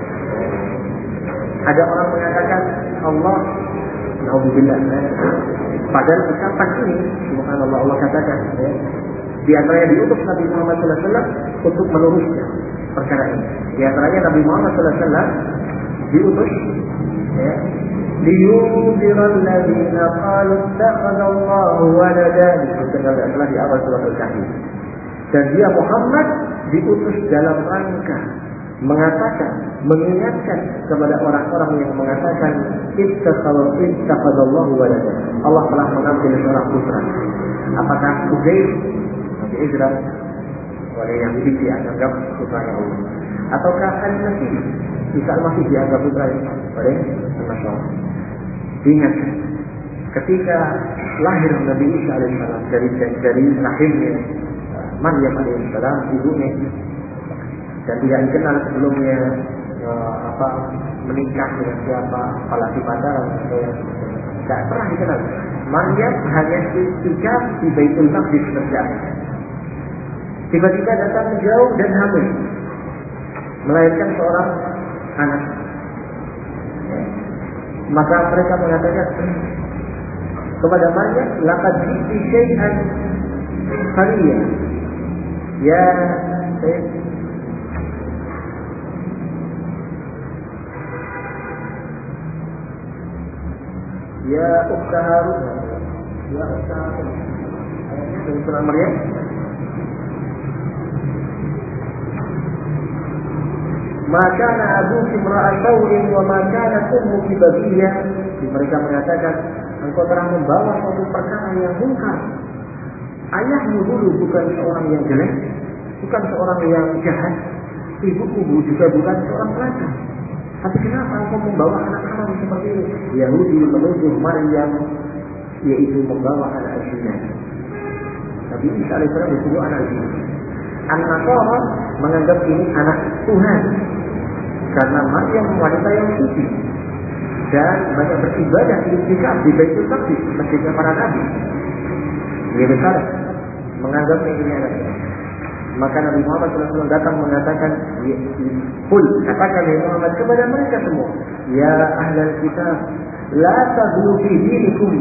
Ada orang mengatakan Allah, naudzubillah. Padahal ucapan ini, subhanallah, Allah katakan, ya, di antaranya diutus Nabi Muhammad sallallahu alaihi wasallam untuk meluruskan perkara ini. Di antaranya Nabi Muhammad sallallahu alaihi wasallam diutus, ya, liyunziral ladzina qalu ittakhadallahu waladan, setelah di awal surah Al-Kahfi. Dan dia Muhammad diutus dalam rangka mengatakan, mengingatkan kepada orang-orang yang mengatakan ittakhadallahu walada. Allah telah mengambil seorang putra. Apakah Uzair Nabi Israel oleh Yahudi dianggap putranya Allah? Ataukah Al-Masih Isa Al-Masih dianggap putranya oleh Nasrani? Ingat, ketika lahir Nabi Isa alaihissalam dari dari rahimnya Maryam alaihissalam, ibunya, dan tidak dikenal sebelumnya uh, apa menikah dengan siapa, apalagi pacaran, tidak pernah dikenal. Maryam hanya tinggal di Baitul Maqdis saja. Tiba-tiba datang jauh dan hamil, melahirkan seorang anak. Maka mereka mengatakan kepada Maryam, laqad ji'ti syai'an fariya. Ya eh, Ya Ukhta Harun, Ya Ukhta Harun. Ayatnya dari surah Maryam. Ma kana abuki imra'a sau'in wa ma kanat ummuki baghiyah. Mereka mengatakan, engkau telah membawa suatu perkara yang mungkar. Ayahmu dulu bukan seorang yang jelek, bukan seorang yang jahat, ibumu juga bukan seorang pelacur. Tapi kenapa engkau membawa anak haram seperti ini? Yahudi menuduh Maryam yaitu membawa anak zina. Nabi Isa alaihissalam disebut anak zina. An-Nasara menganggap ini anak Tuhan karena Maryam wanita yang suci dan banyak beribadah di itikaf di Baitul Maqdis, masjidnya para nabi. Yerusalem menganggap ini anak Tuhan. Maka Nabi Muhammad shallallahu alaihi wasallam datang mengatakan, "Qul," katakan Nabi Muhammad kepada mereka semua, "Ya ahlal kitab, la taghlu fi dinikum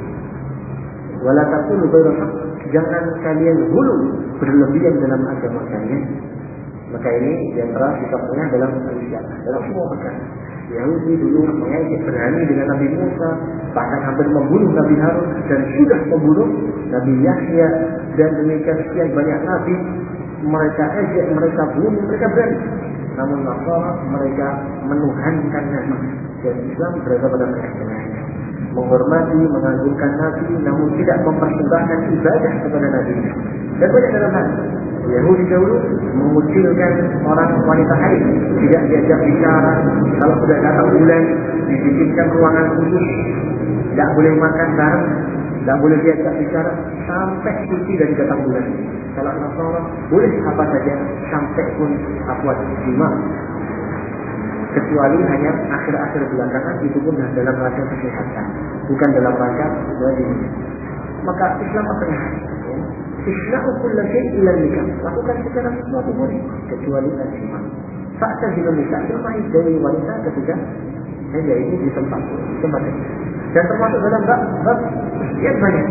wa la taqulu ghairal haqq." Jangan kalian hulu berlebihan dalam agama kalian. Maka ini yang telah sikapnya dalam Islam, dalam semua perkara. Yahudi dulu mengejek berani dengan Nabi Musa, bahkan hampir membunuh Nabi Harun dan sudah membunuh Nabi Yahya, dan demikian sekian banyak nabi. Mereka ejek, mereka bunuh, mereka berani. Namun Nasara mereka menuhankan Nabi, dan Islam berada pada tengah-tengah, menghormati, mengagungkan Nabi, namun tidak mempersembahkan ibadah kepada Nabi. Dan banyak dalam hal Yahudi dahulu mengucilkan orang wanita haid, tidak diajak bicara. Kalau sudah datang bulan, dibikinkan ruangan khusus, tidak boleh makan bareng, tidak boleh diajak bicara sampai suci dari datang bulan. Kalau Nasara boleh apa saja sampai pun akwat jima, kecuali hanya akhir-akhir belakangan, itu pun dalam rangka kesehatan, bukan dalam rangka dari. Maka Islam apa ya? Isna'u kulla syai'in illa nikah. Lakukan segala sesuatu boleh kecuali al-jima. Fa'tazilu nisa' fil mahid, dari wanita ketika saja ini di tempat tempat ini. Dan termasuk dalam bab bab sekian banyak.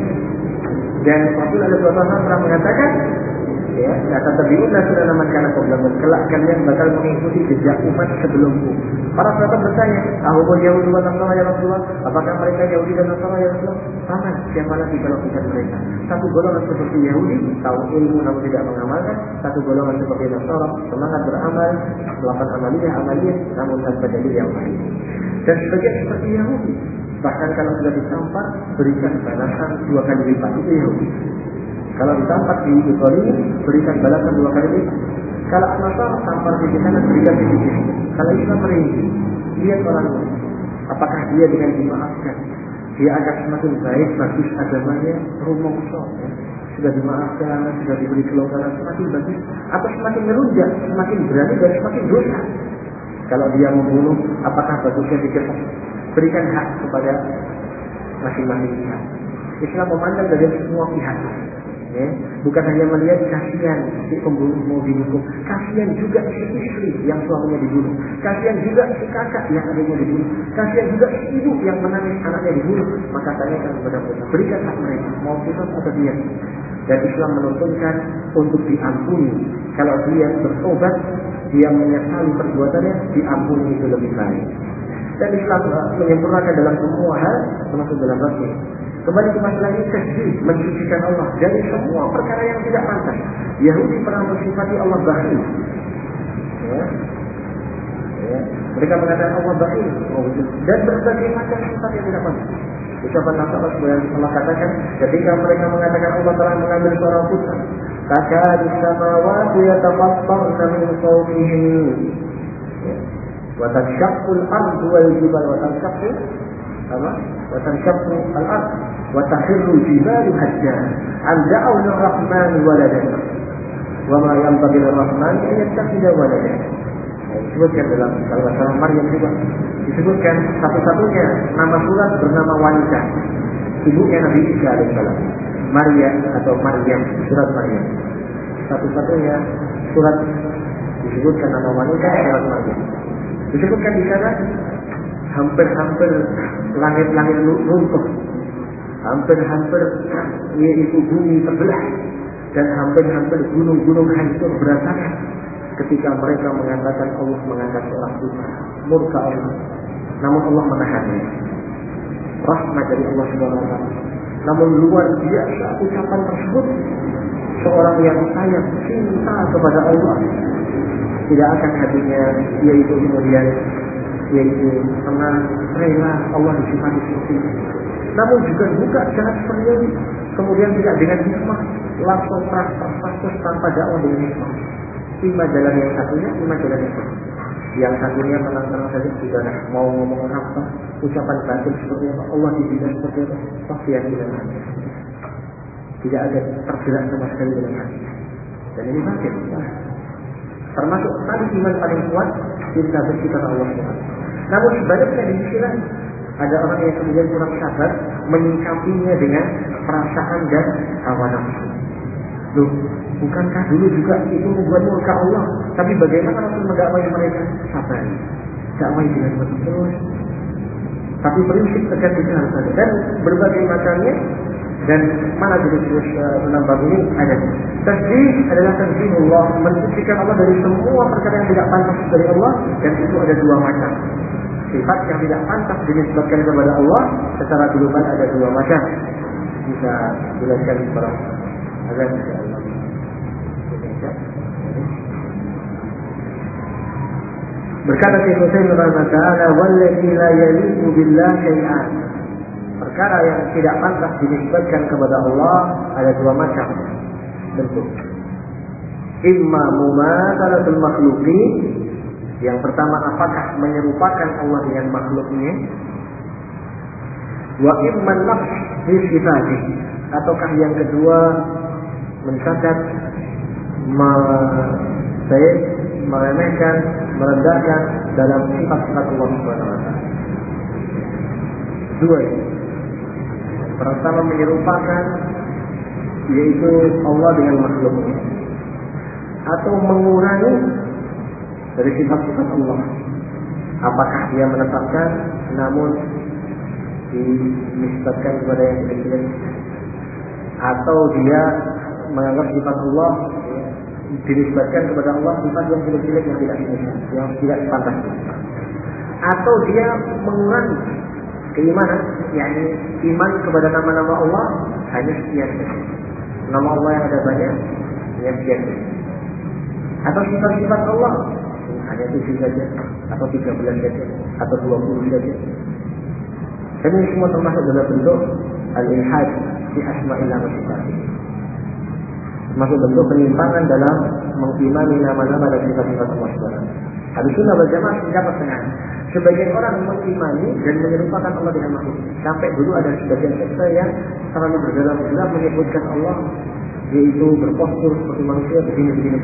Dan Rasul alaihi wasallam pernah mengatakan, ya, kata tabi'un sunnah man kana qablakum, kelak kalian bakal mengikuti jejak umat sebelumku. Para sahabat bertanya, "Ahumul Yahudi wa Nasara ya Rasulullah?" Apakah mereka Yahudi dan Nasara ya Rasulullah? Sama, siapa lagi kalau bukan mereka? Satu golongan seperti Yahudi, tahu ilmu namun tidak mengamalkan. Satu golongan seperti Nasara, semangat beramal, melakukan amaliyah amaliyah namun tanpa dalil yang baik. Dan sebagian seperti Yahudi, bahkan kalau sudah ditampar berikan balasan dua kali lipat. Itu Yahudi. Kalau ditampar di Bukhari, berikan balasan dua kali lipat. Kalau Nasara tampar di sana, berikan di sini. Kalau Islam merinci, lihat orangnya, apakah dia dengan dimaafkan, dia akan semakin baik, bagus agamanya, rumongso, ya. Sudah dimaafkan, sudah diberi kelonggaran, semakin bagus, atau semakin melunjak, semakin berani dan semakin dosa. Kalau dia membunuh, apakah bagusnya dikasih? Berikan hak kepada masing-masing pihak. Islam memandang dari semua pihak. Ya, bukan hanya melihat kasihan si pembunuh mau dihukum, kasihan juga si istri yang suaminya dibunuh, kasihan juga si kakak yang adiknya dibunuh, kasihan juga si ibu yang menangis anaknya dibunuh. Maka tanyakan kepada mereka, berikan hak mereka, mau kita atau dia. Dan Islam menuntunkan untuk diampuni. Kalau dia bertobat, dia menyesali perbuatannya, diampuni itu lebih baik. Dan Islam menyempurnakan dalam semua hal, termasuk dalam rasul. Kembali ke masalah ini, tasbih, mensucikan Allah dari semua perkara yang tidak pantas. Yahudi pernah mensifati Allah bakhil, ya. Ya. Mereka mengatakan Allah baik, dan berbagai macam sifat yang tidak baik. Ucapan Allah sebenarnya Allah katakan ketika mereka mengatakan Allah telah mengambil seorang putra, takadu samawati yatafattarna min fawqihim wa tanshaqqu al-ardu wal jibal wa tanshaqqu apa? Wa tanshaqqu al-ardu wa takhirru al-jibalu hadda an da'u lir-rahman waladan wa ma yanbaghi lir-rahman an yattakhidha waladan. Disebutkan dalam Al-Baqarah Maryam juga disebutkan satu-satunya nama surat bernama wanita, ibunya Nabi Isa alaihissalam, Maria atau Maryam, surat Maryam. Satu-satunya surat disebutkan nama wanita, surat Maryam. Disebutkan di sana hampir-hampir langit-langit runtuh, hampir-hampir yaitu bumi terbelah, dan hampir-hampir gunung-gunung hancur berantakan ketika mereka mengatakan Allah mengangkat seorang putra, murka Allah. Namun Allah menahannya. Rahmat dari Allah Subhanahu wa taala. Namun luar biasa ucapan tersebut. Seorang yang sayang, cinta kepada Allah, tidak akan hatinya yaitu kemudian yaitu tenang, rela Allah disifati seperti itu. Namun juga buka jalan seperti ini, kemudian tidak dengan hikmah, langsung terus tanpa dakwah dengan hikmah. Lima jalan yang satunya, lima jalan yang satunya. Yang satunya tenang-tenang saja, tidak ada mau ngomong apa, ucapan batin seperti apa, Allah dibilang seperti apa, pasti yang tidak ada. Tidak ada tergerak sama sekali dengan hati. Dan ini batin. Nah, termasuk tadi iman paling kuat, cinta bersih kepada Allah Subhanahu wa taala. Namun sebaliknya di sisi lain, ada orang yang kemudian kurang sabar menyikapinya dengan perasaan dan hawa nafsu. Loh, bukankah dulu juga itu membuat murka Allah? Tapi bagaimana Rasul mendakwai mereka? Sabar, dakwai dengan terus. Tapi prinsip tegak itu harus ada, dan berbagai macamnya. Dan mana jenis-jenis tentang bab ini ada. Tasbih adalah tasbihullah, mensucikan Allah dari semua perkara yang tidak pantas dari Allah, dan itu ada dua macam. Sifat yang tidak pantas dinisbatkan kepada Allah secara global ada dua macam. Bisa jelaskan kepada azan insyaallah. Berkata Syekh Utsaimin rahimahullah taala, "Wallazi la yaliqu billah syai'an." Perkara yang tidak pantas dinisbatkan kepada Allah ada dua macam bentuk. Imma mumatsalatul makhluqi, yang pertama apakah menyerupakan Allah dengan makhluknya, wa imma nafs fi sifatihi, ataukah yang kedua mencatat meremehkan, merendahkan dalam sifat-sifat Allah Subhanahu wa taala. Dua ini. Pertama menyerupakan yaitu Allah dengan makhluknya, atau mengurangi dari sifat-sifat Allah. Apakah dia menetapkan namun dinisbatkan kepada yang jelek-jelek, atau dia menganggap sifat Allah dinisbatkan kepada Allah sifat yang jelek-jelek yang tidak yang tidak pantas, atau dia mengurangi keimanan, yakni iman kepada nama-nama Allah hanya sekian saja. Nama Allah yang ada banyak hanya sekian saja. Atau sifat-sifat Allah hanya tujuh saja, atau tiga belas saja, atau dua puluh saja. Dan ini semua termasuk dalam bentuk al-ilhad fi asma'illah wa sifatih. Termasuk bentuk penyimpangan dalam mengimani nama-nama dan sifat-sifat Allah Subhanahu wa taala. Habis itu Nabi Jamaah mendapat tengah. Sebagian orang mengimani dan menyerupakan Allah dengan makhluk. Sampai dulu ada sebagian sekte yang terlalu berdalam-dalam menyebutkan Allah, yaitu berpostur seperti manusia begini-begini.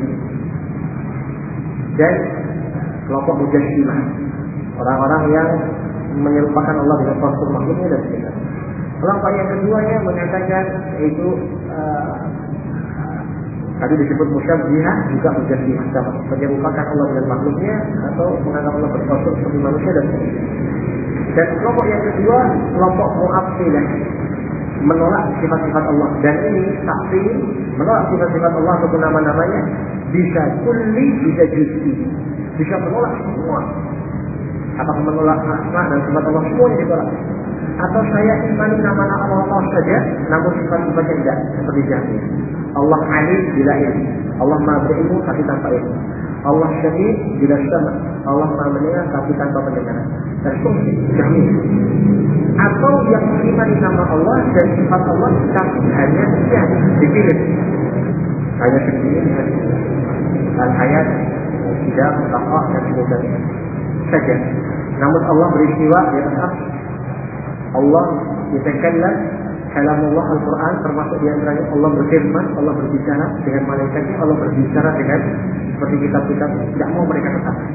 Dan kelompok Mujassimah, orang-orang yang menyerupakan Allah dengan postur makhluknya dan sebagainya. Kelompok yang keduanya mengatakan yaitu uh, tadi disebut musyabbihah, juga mujassimah, sama menyerupakan Allah dengan makhluknya atau menganggap Allah berpostur seperti manusia dan sebagainya. Dan kelompok yang kedua, kelompok mu'attilah, menolak sifat-sifat Allah. Dan ini ta'til, menolak sifat-sifat Allah ataupun nama-namanya, bisa kulli, bisa juz'i, bisa menolak semua. Apakah menolak asma dan sifat Allah semuanya ditolak? Atau saya imani nama-nama Allah saja, namun sifat-sifatnya tidak, seperti Jahmiyah. Allah alim bila ilmu, Allah maha berilmu tapi tanpa ilmu. Allah syahid bila sama. Allah maha mendengar tapi tanpa pendengaran. Tersebut jamin. Atau yang mengimani nama Allah dan sifat Allah tapi hanya sekian dipilih. Hanya sekian al-hayat, tidak, taqa dan sebagainya saja. Namun Allah beristiwa di atas arsy. Allah yatakallam kalam Allah Al-Quran, termasuk di antaranya Allah berfirman, Allah berbicara dengan malaikatnya, Allah berbicara dengan seperti kitab-kitab, tidak mau mereka tetapkan.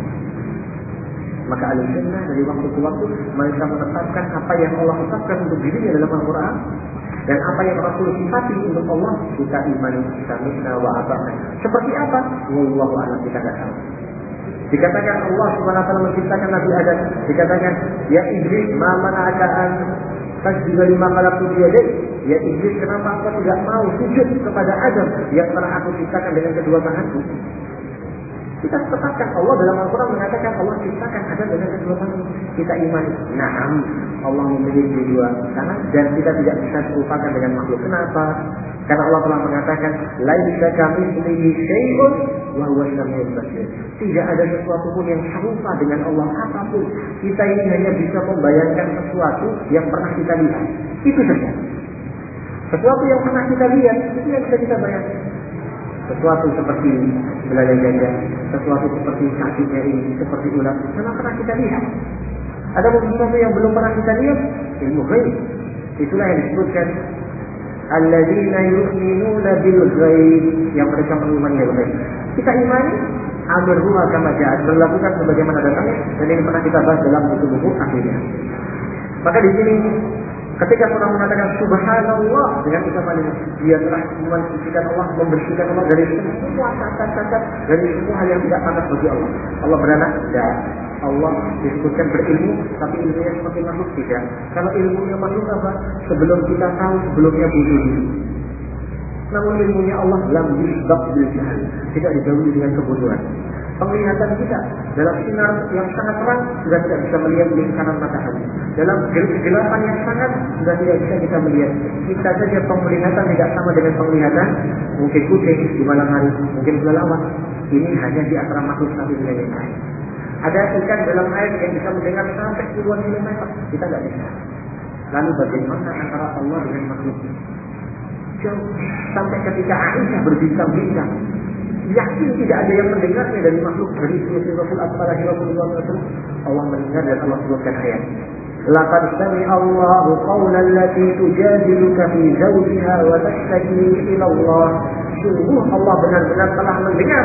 Maka al-sunnah dari waktu ke waktu mereka menetapkan apa yang Allah tetapkan untuk dirinya dalam Al-Quran dan apa yang Rasul sifati untuk Allah, kita imani, kita minna wa ata'na. Seperti apa? Wallahu a'lam, kita tidak tahu. Dikatakan Allah Subhanahu wa taala menciptakan Nabi Adam, dikatakan ya Iblis ma mana'aka an tasjuda lima khalaqtu bi yadayya. Ya Iblis, kenapa engkau tidak mau sujud kepada Adam yang telah aku ciptakan dengan kedua tanganku? Kita tetapkan Allah dalam Al-Quran mengatakan Allah ciptakan Adam dengan kedua tangan. Kita imani, na'am, Allah memiliki dua tangan dan kita tidak bisa merupakan dengan makhluk. Kenapa? Karena Allah telah mengatakan laisa kamitslihi syai'un wa huwa as-sami'ul basir. Tidak ada sesuatu pun yang serupa dengan Allah apapun. Kita ini hanya bisa membayangkan sesuatu yang pernah kita lihat. Itu saja. Sesuatu yang pernah kita lihat itu yang bisa kita bayangkan. Sesuatu seperti belalai gajah, sesuatu seperti kakinya ini, seperti ular, memang pernah kita lihat. Ada sesuatu yang belum pernah kita lihat, ilmu ghaib. Itulah yang disebutkan alladzina yu'minuna bil ghaib, yang mereka mengimani al ghaib. Kita imani amruha kama ja'a, berlakukan sebagaimana datangnya, dan ini pernah kita bahas dalam buku-buku akhirnya. Maka di sini ketika orang mengatakan subhanallah dengan ucapan ini, dia telah mensucikan Allah, membersihkan Allah dari semua cacat-cacat, dari semua hal yang tidak pantas bagi Allah. Allah beranak? Tidak. Allah disebutkan berilmu, tapi ilmunya seperti makhluk? Tidak. Kalau ilmunya makhluk apa? Sebelum kita tahu, sebelumnya bunuh diri. Namun ilmunya Allah lam yusbaq bil jahl, tidak didahului dengan kebodohan. Penglihatan kita dalam sinar yang sangat terang sudah tidak bisa melihat lingkaran matahari. Dalam kegelapan yang sangat sudah tidak bisa kita melihat. Kita saja penglihatan tidak sama dengan penglihatan mungkin kucing di malam hari, mungkin kelelawar. Ini hanya di antara makhluk satu dengan yang lain. Ada ikan dalam air yang bisa mendengar sampai puluhan kilometer, kita tidak bisa. Lalu bagaimana antara Allah dengan makhluk? Jauh. Sampai ketika Aisyah berbincang-bincang, yakin tidak ada yang mendengarnya dari makhluk, dari Rasul Rasul apalagi Rasulullah shallallahu alaihi wasallam. Allah mendengar dan Allah sebutkan ayat. Laqad sami'a Allahu qawlan allati tujadiluka fi zawjiha wa tashtaki ila Allah. Sungguh Allah benar-benar telah mendengar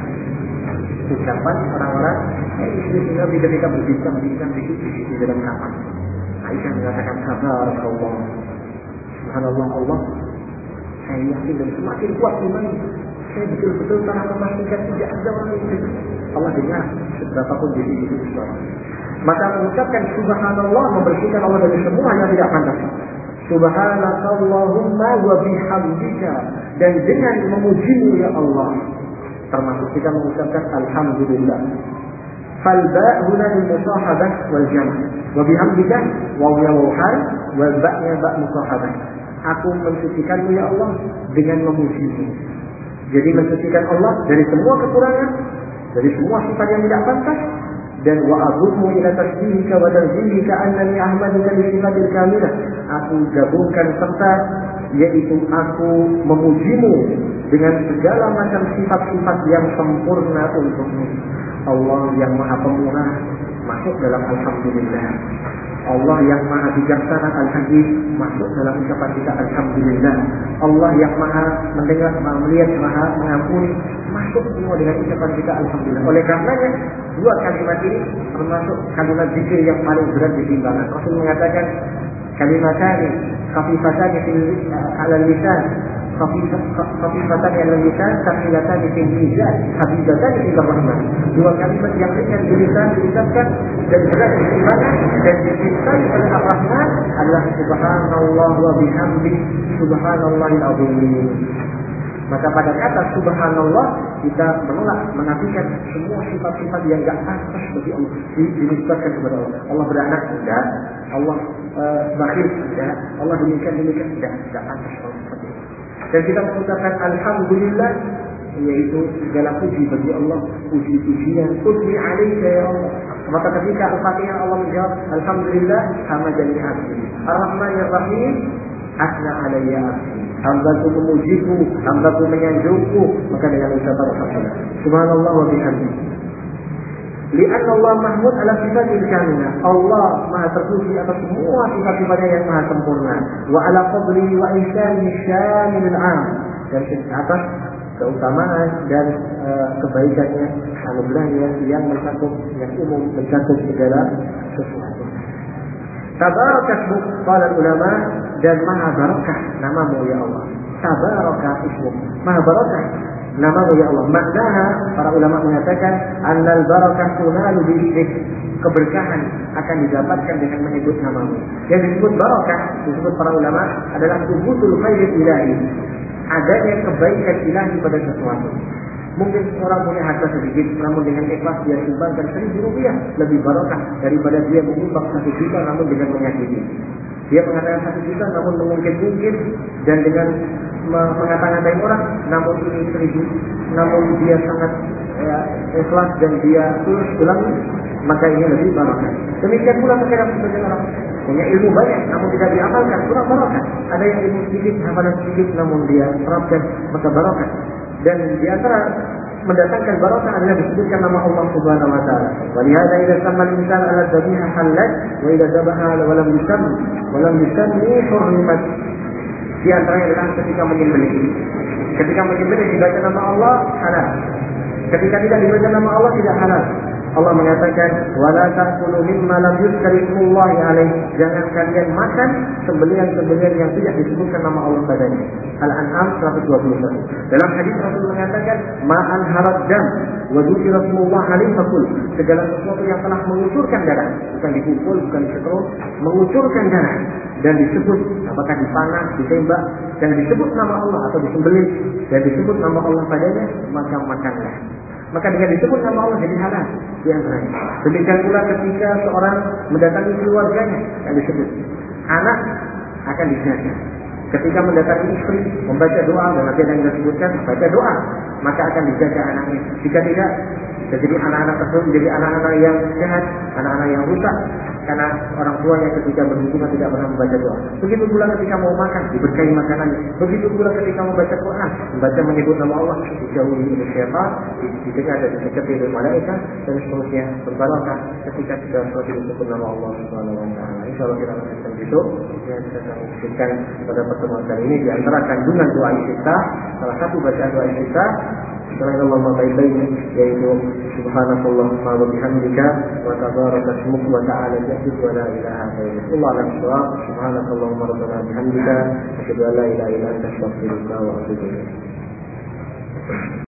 ucapan orang-orang yang istri Nabi ketika berbincang-bincang di dalam kamar. Aisyah mengatakan kabar Allah. Subhanallah, Allah, saya yakin dan semakin kuat iman. Saya betul-betul telah memastikan tidak ada orang itu. Allah dengar seberapapun diri itu suara. Maka mengucapkan subhanallah, membersihkan Allah dari semua yang tidak pantas. Subhanakallahumma wa bihamdika, dan dengan memujimu ya Allah, termasuk kita mengucapkan alhamdulillah. Fal ba' huna lil musahabah wal jam'. Wa bihamdika wa ya wahai wal ba'nya ba' musahabah. Aku mensucikanmu ya Allah dengan memujimu. Jadi mensucikan Allah dari semua kekurangan, dari semua sifat yang tidak pantas, dan wa aghudmu ila tasbihika wa tanzihika annani ahmaduka li sifatil kamilah. Aku gabungkan serta yaitu aku memujimu dengan segala macam sifat-sifat yang sempurna untukmu. Allah yang Maha Pemurah masuk dalam alhamdulillah. Allah yang Maha Bijaksana Al-Hakim masuk dalam ucapan kita alhamdulillah. Allah yang Maha mendengar, Maha melihat, Maha mengampuni masuk semua dengan ucapan kita alhamdulillah. Oleh karenanya dua kalimat ini termasuk kalimat zikir yang paling berat di timbangan. Rasul mengatakan kalimatani khafifatani fil alal lisan, khafifatani alal lisan, thaqilatani fil mizan, habibatani ila rahman. Dua kalimat yang ringan di lisan diucapkan dan berat di timbangan dan dicintai oleh Ar-Rahman adalah subhanallah wa bihamdi subhanallahil azim. Maka pada kata subhanallah kita menolak, menafikan semua sifat-sifat yang tidak pantas bagi Allah dinisbatkan kepada Allah. Allah beranak, tidak. Allah uh, bakhil, tidak. Allah demikian demikian, tidak. Tidak pantas Allah seperti itu. Dan kita mengucapkan alhamdulillah yaitu segala puji bagi Allah, puji-pujian, puji alaika ya Allah. Maka ketika Al-Fatihah Allah menjawab, Alhamdulillah hamadani abdi, Ar-Rahmanir Rahim asna alayya abdi, hambaku memujiku, hambaku menyanjungku, maka dengan ucapan Alhamdulillah, subhanallah wa bihamdihi. Lian Allah mahmud ala sifatil kamilah. Allah maha terpuji atas semua sifat-sifatnya yang maha sempurna. Wa ala fadli wa ihsani syamilul 'am, dan atas keutamaan dan uh, kebaikannya, anugerahnya yang mencakup, yang umum, mencakup segala sesuatu. Tabarakasmu qala ulama, dan maha barakah namamu ya Allah. Tabarakah ismu, maha barakah namamu ya Allah. Maknanya para ulama mengatakan annal barakah tunalu bi'ismik, keberkahan akan didapatkan dengan menyebut namamu. Yang disebut barakah disebut para ulama adalah thubutul khairi ilahi, adanya kebaikan ilahi pada sesuatu. Mungkin orang punya harta sedikit, namun dengan ikhlas dia sumbangkan seribu rupiah, lebih barakah daripada dia menyumbang satu juta namun dengan menyakiti. Dia mengatakan satu juta namun mengungkit-ungkit dan dengan mengata-ngatain orang, namun ini seribu, namun dia sangat ya, ikhlas dan dia tulus pulang, maka ini lebih barakah. Demikian pula terkadang sebagian orang punya ilmu banyak namun tidak diamalkan, kurang barakah. Ada yang ilmu sedikit, hafalan sedikit namun dia terapkan, maka barakah. Dan di antara mendatangkan barakah adalah disebutkan nama Allah Subhanahu wa taala. Wa lihada idza sama al-insan ala dhabiha halat wa idza dhabaha wa lam yusam wa lam yusammi hurrimat. Di antaranya adalah ketika menyembelih. Ketika menyembelih dibaca nama Allah halal. Ketika tidak dibaca nama Allah tidak halal. Allah mengatakan wala ta'kulu mimma lam yuzkar ismullahi alaihi, jangan kalian makan sembelihan-sembelihan yang tidak disebutkan nama Allah padanya. Al-An'am seratus dua puluh satu. Dalam hadis Rasul mengatakan ma'an harad dam wa dzikra ismullah alaihi fakul, segala sesuatu yang telah mengucurkan darah, bukan dipukul, bukan disetruk, mengucurkan darah dan disebut apakah dipanah, ditembak dan disebut nama Allah atau disembelih dan disebut nama Allah padanya, maka makanlah. Maka dengan disebut nama Allah jadi halal di antaranya. Demikian pula ketika seorang mendatangi keluarganya yang disebut, anak akan dijaga. Ketika mendatangi istri, membaca doa dan nanti ada yang disebutkan baca doa, maka akan dijaga anaknya. Jika tidak, jadi anak-anak tersebut menjadi anak-anak yang sehat, anak-anak yang rusak, karena orang tuanya ketika berhubungan tidak pernah membaca doa. Begitu pula ketika mau makan, diberkahi makanannya. Begitu pula ketika membaca Quran, membaca menyebut nama Allah, dijauhi dari syaitan, didengar dan didekati oleh malaikat, dan seterusnya berbarakah ketika kita seperti disebut nama Allah Subhanahu wa taala. Insyaallah kita akan lanjutkan besok. Yang kita akan lanjutkan pada pertemuan kali ini di antara kandungan doa istiftah, salah satu bacaan doa istiftah selain Allah baik-baiknya, yaitu subhanakallahumma wa bihamdika wa tabaraka ismuka wa ta'ala jadduk wa la ilaha illa anta Allah al-shawab subhanakallahumma rabbana bihamdika asyhadu an la ilaha illa anta astaghfiruka wa atubu ilaik.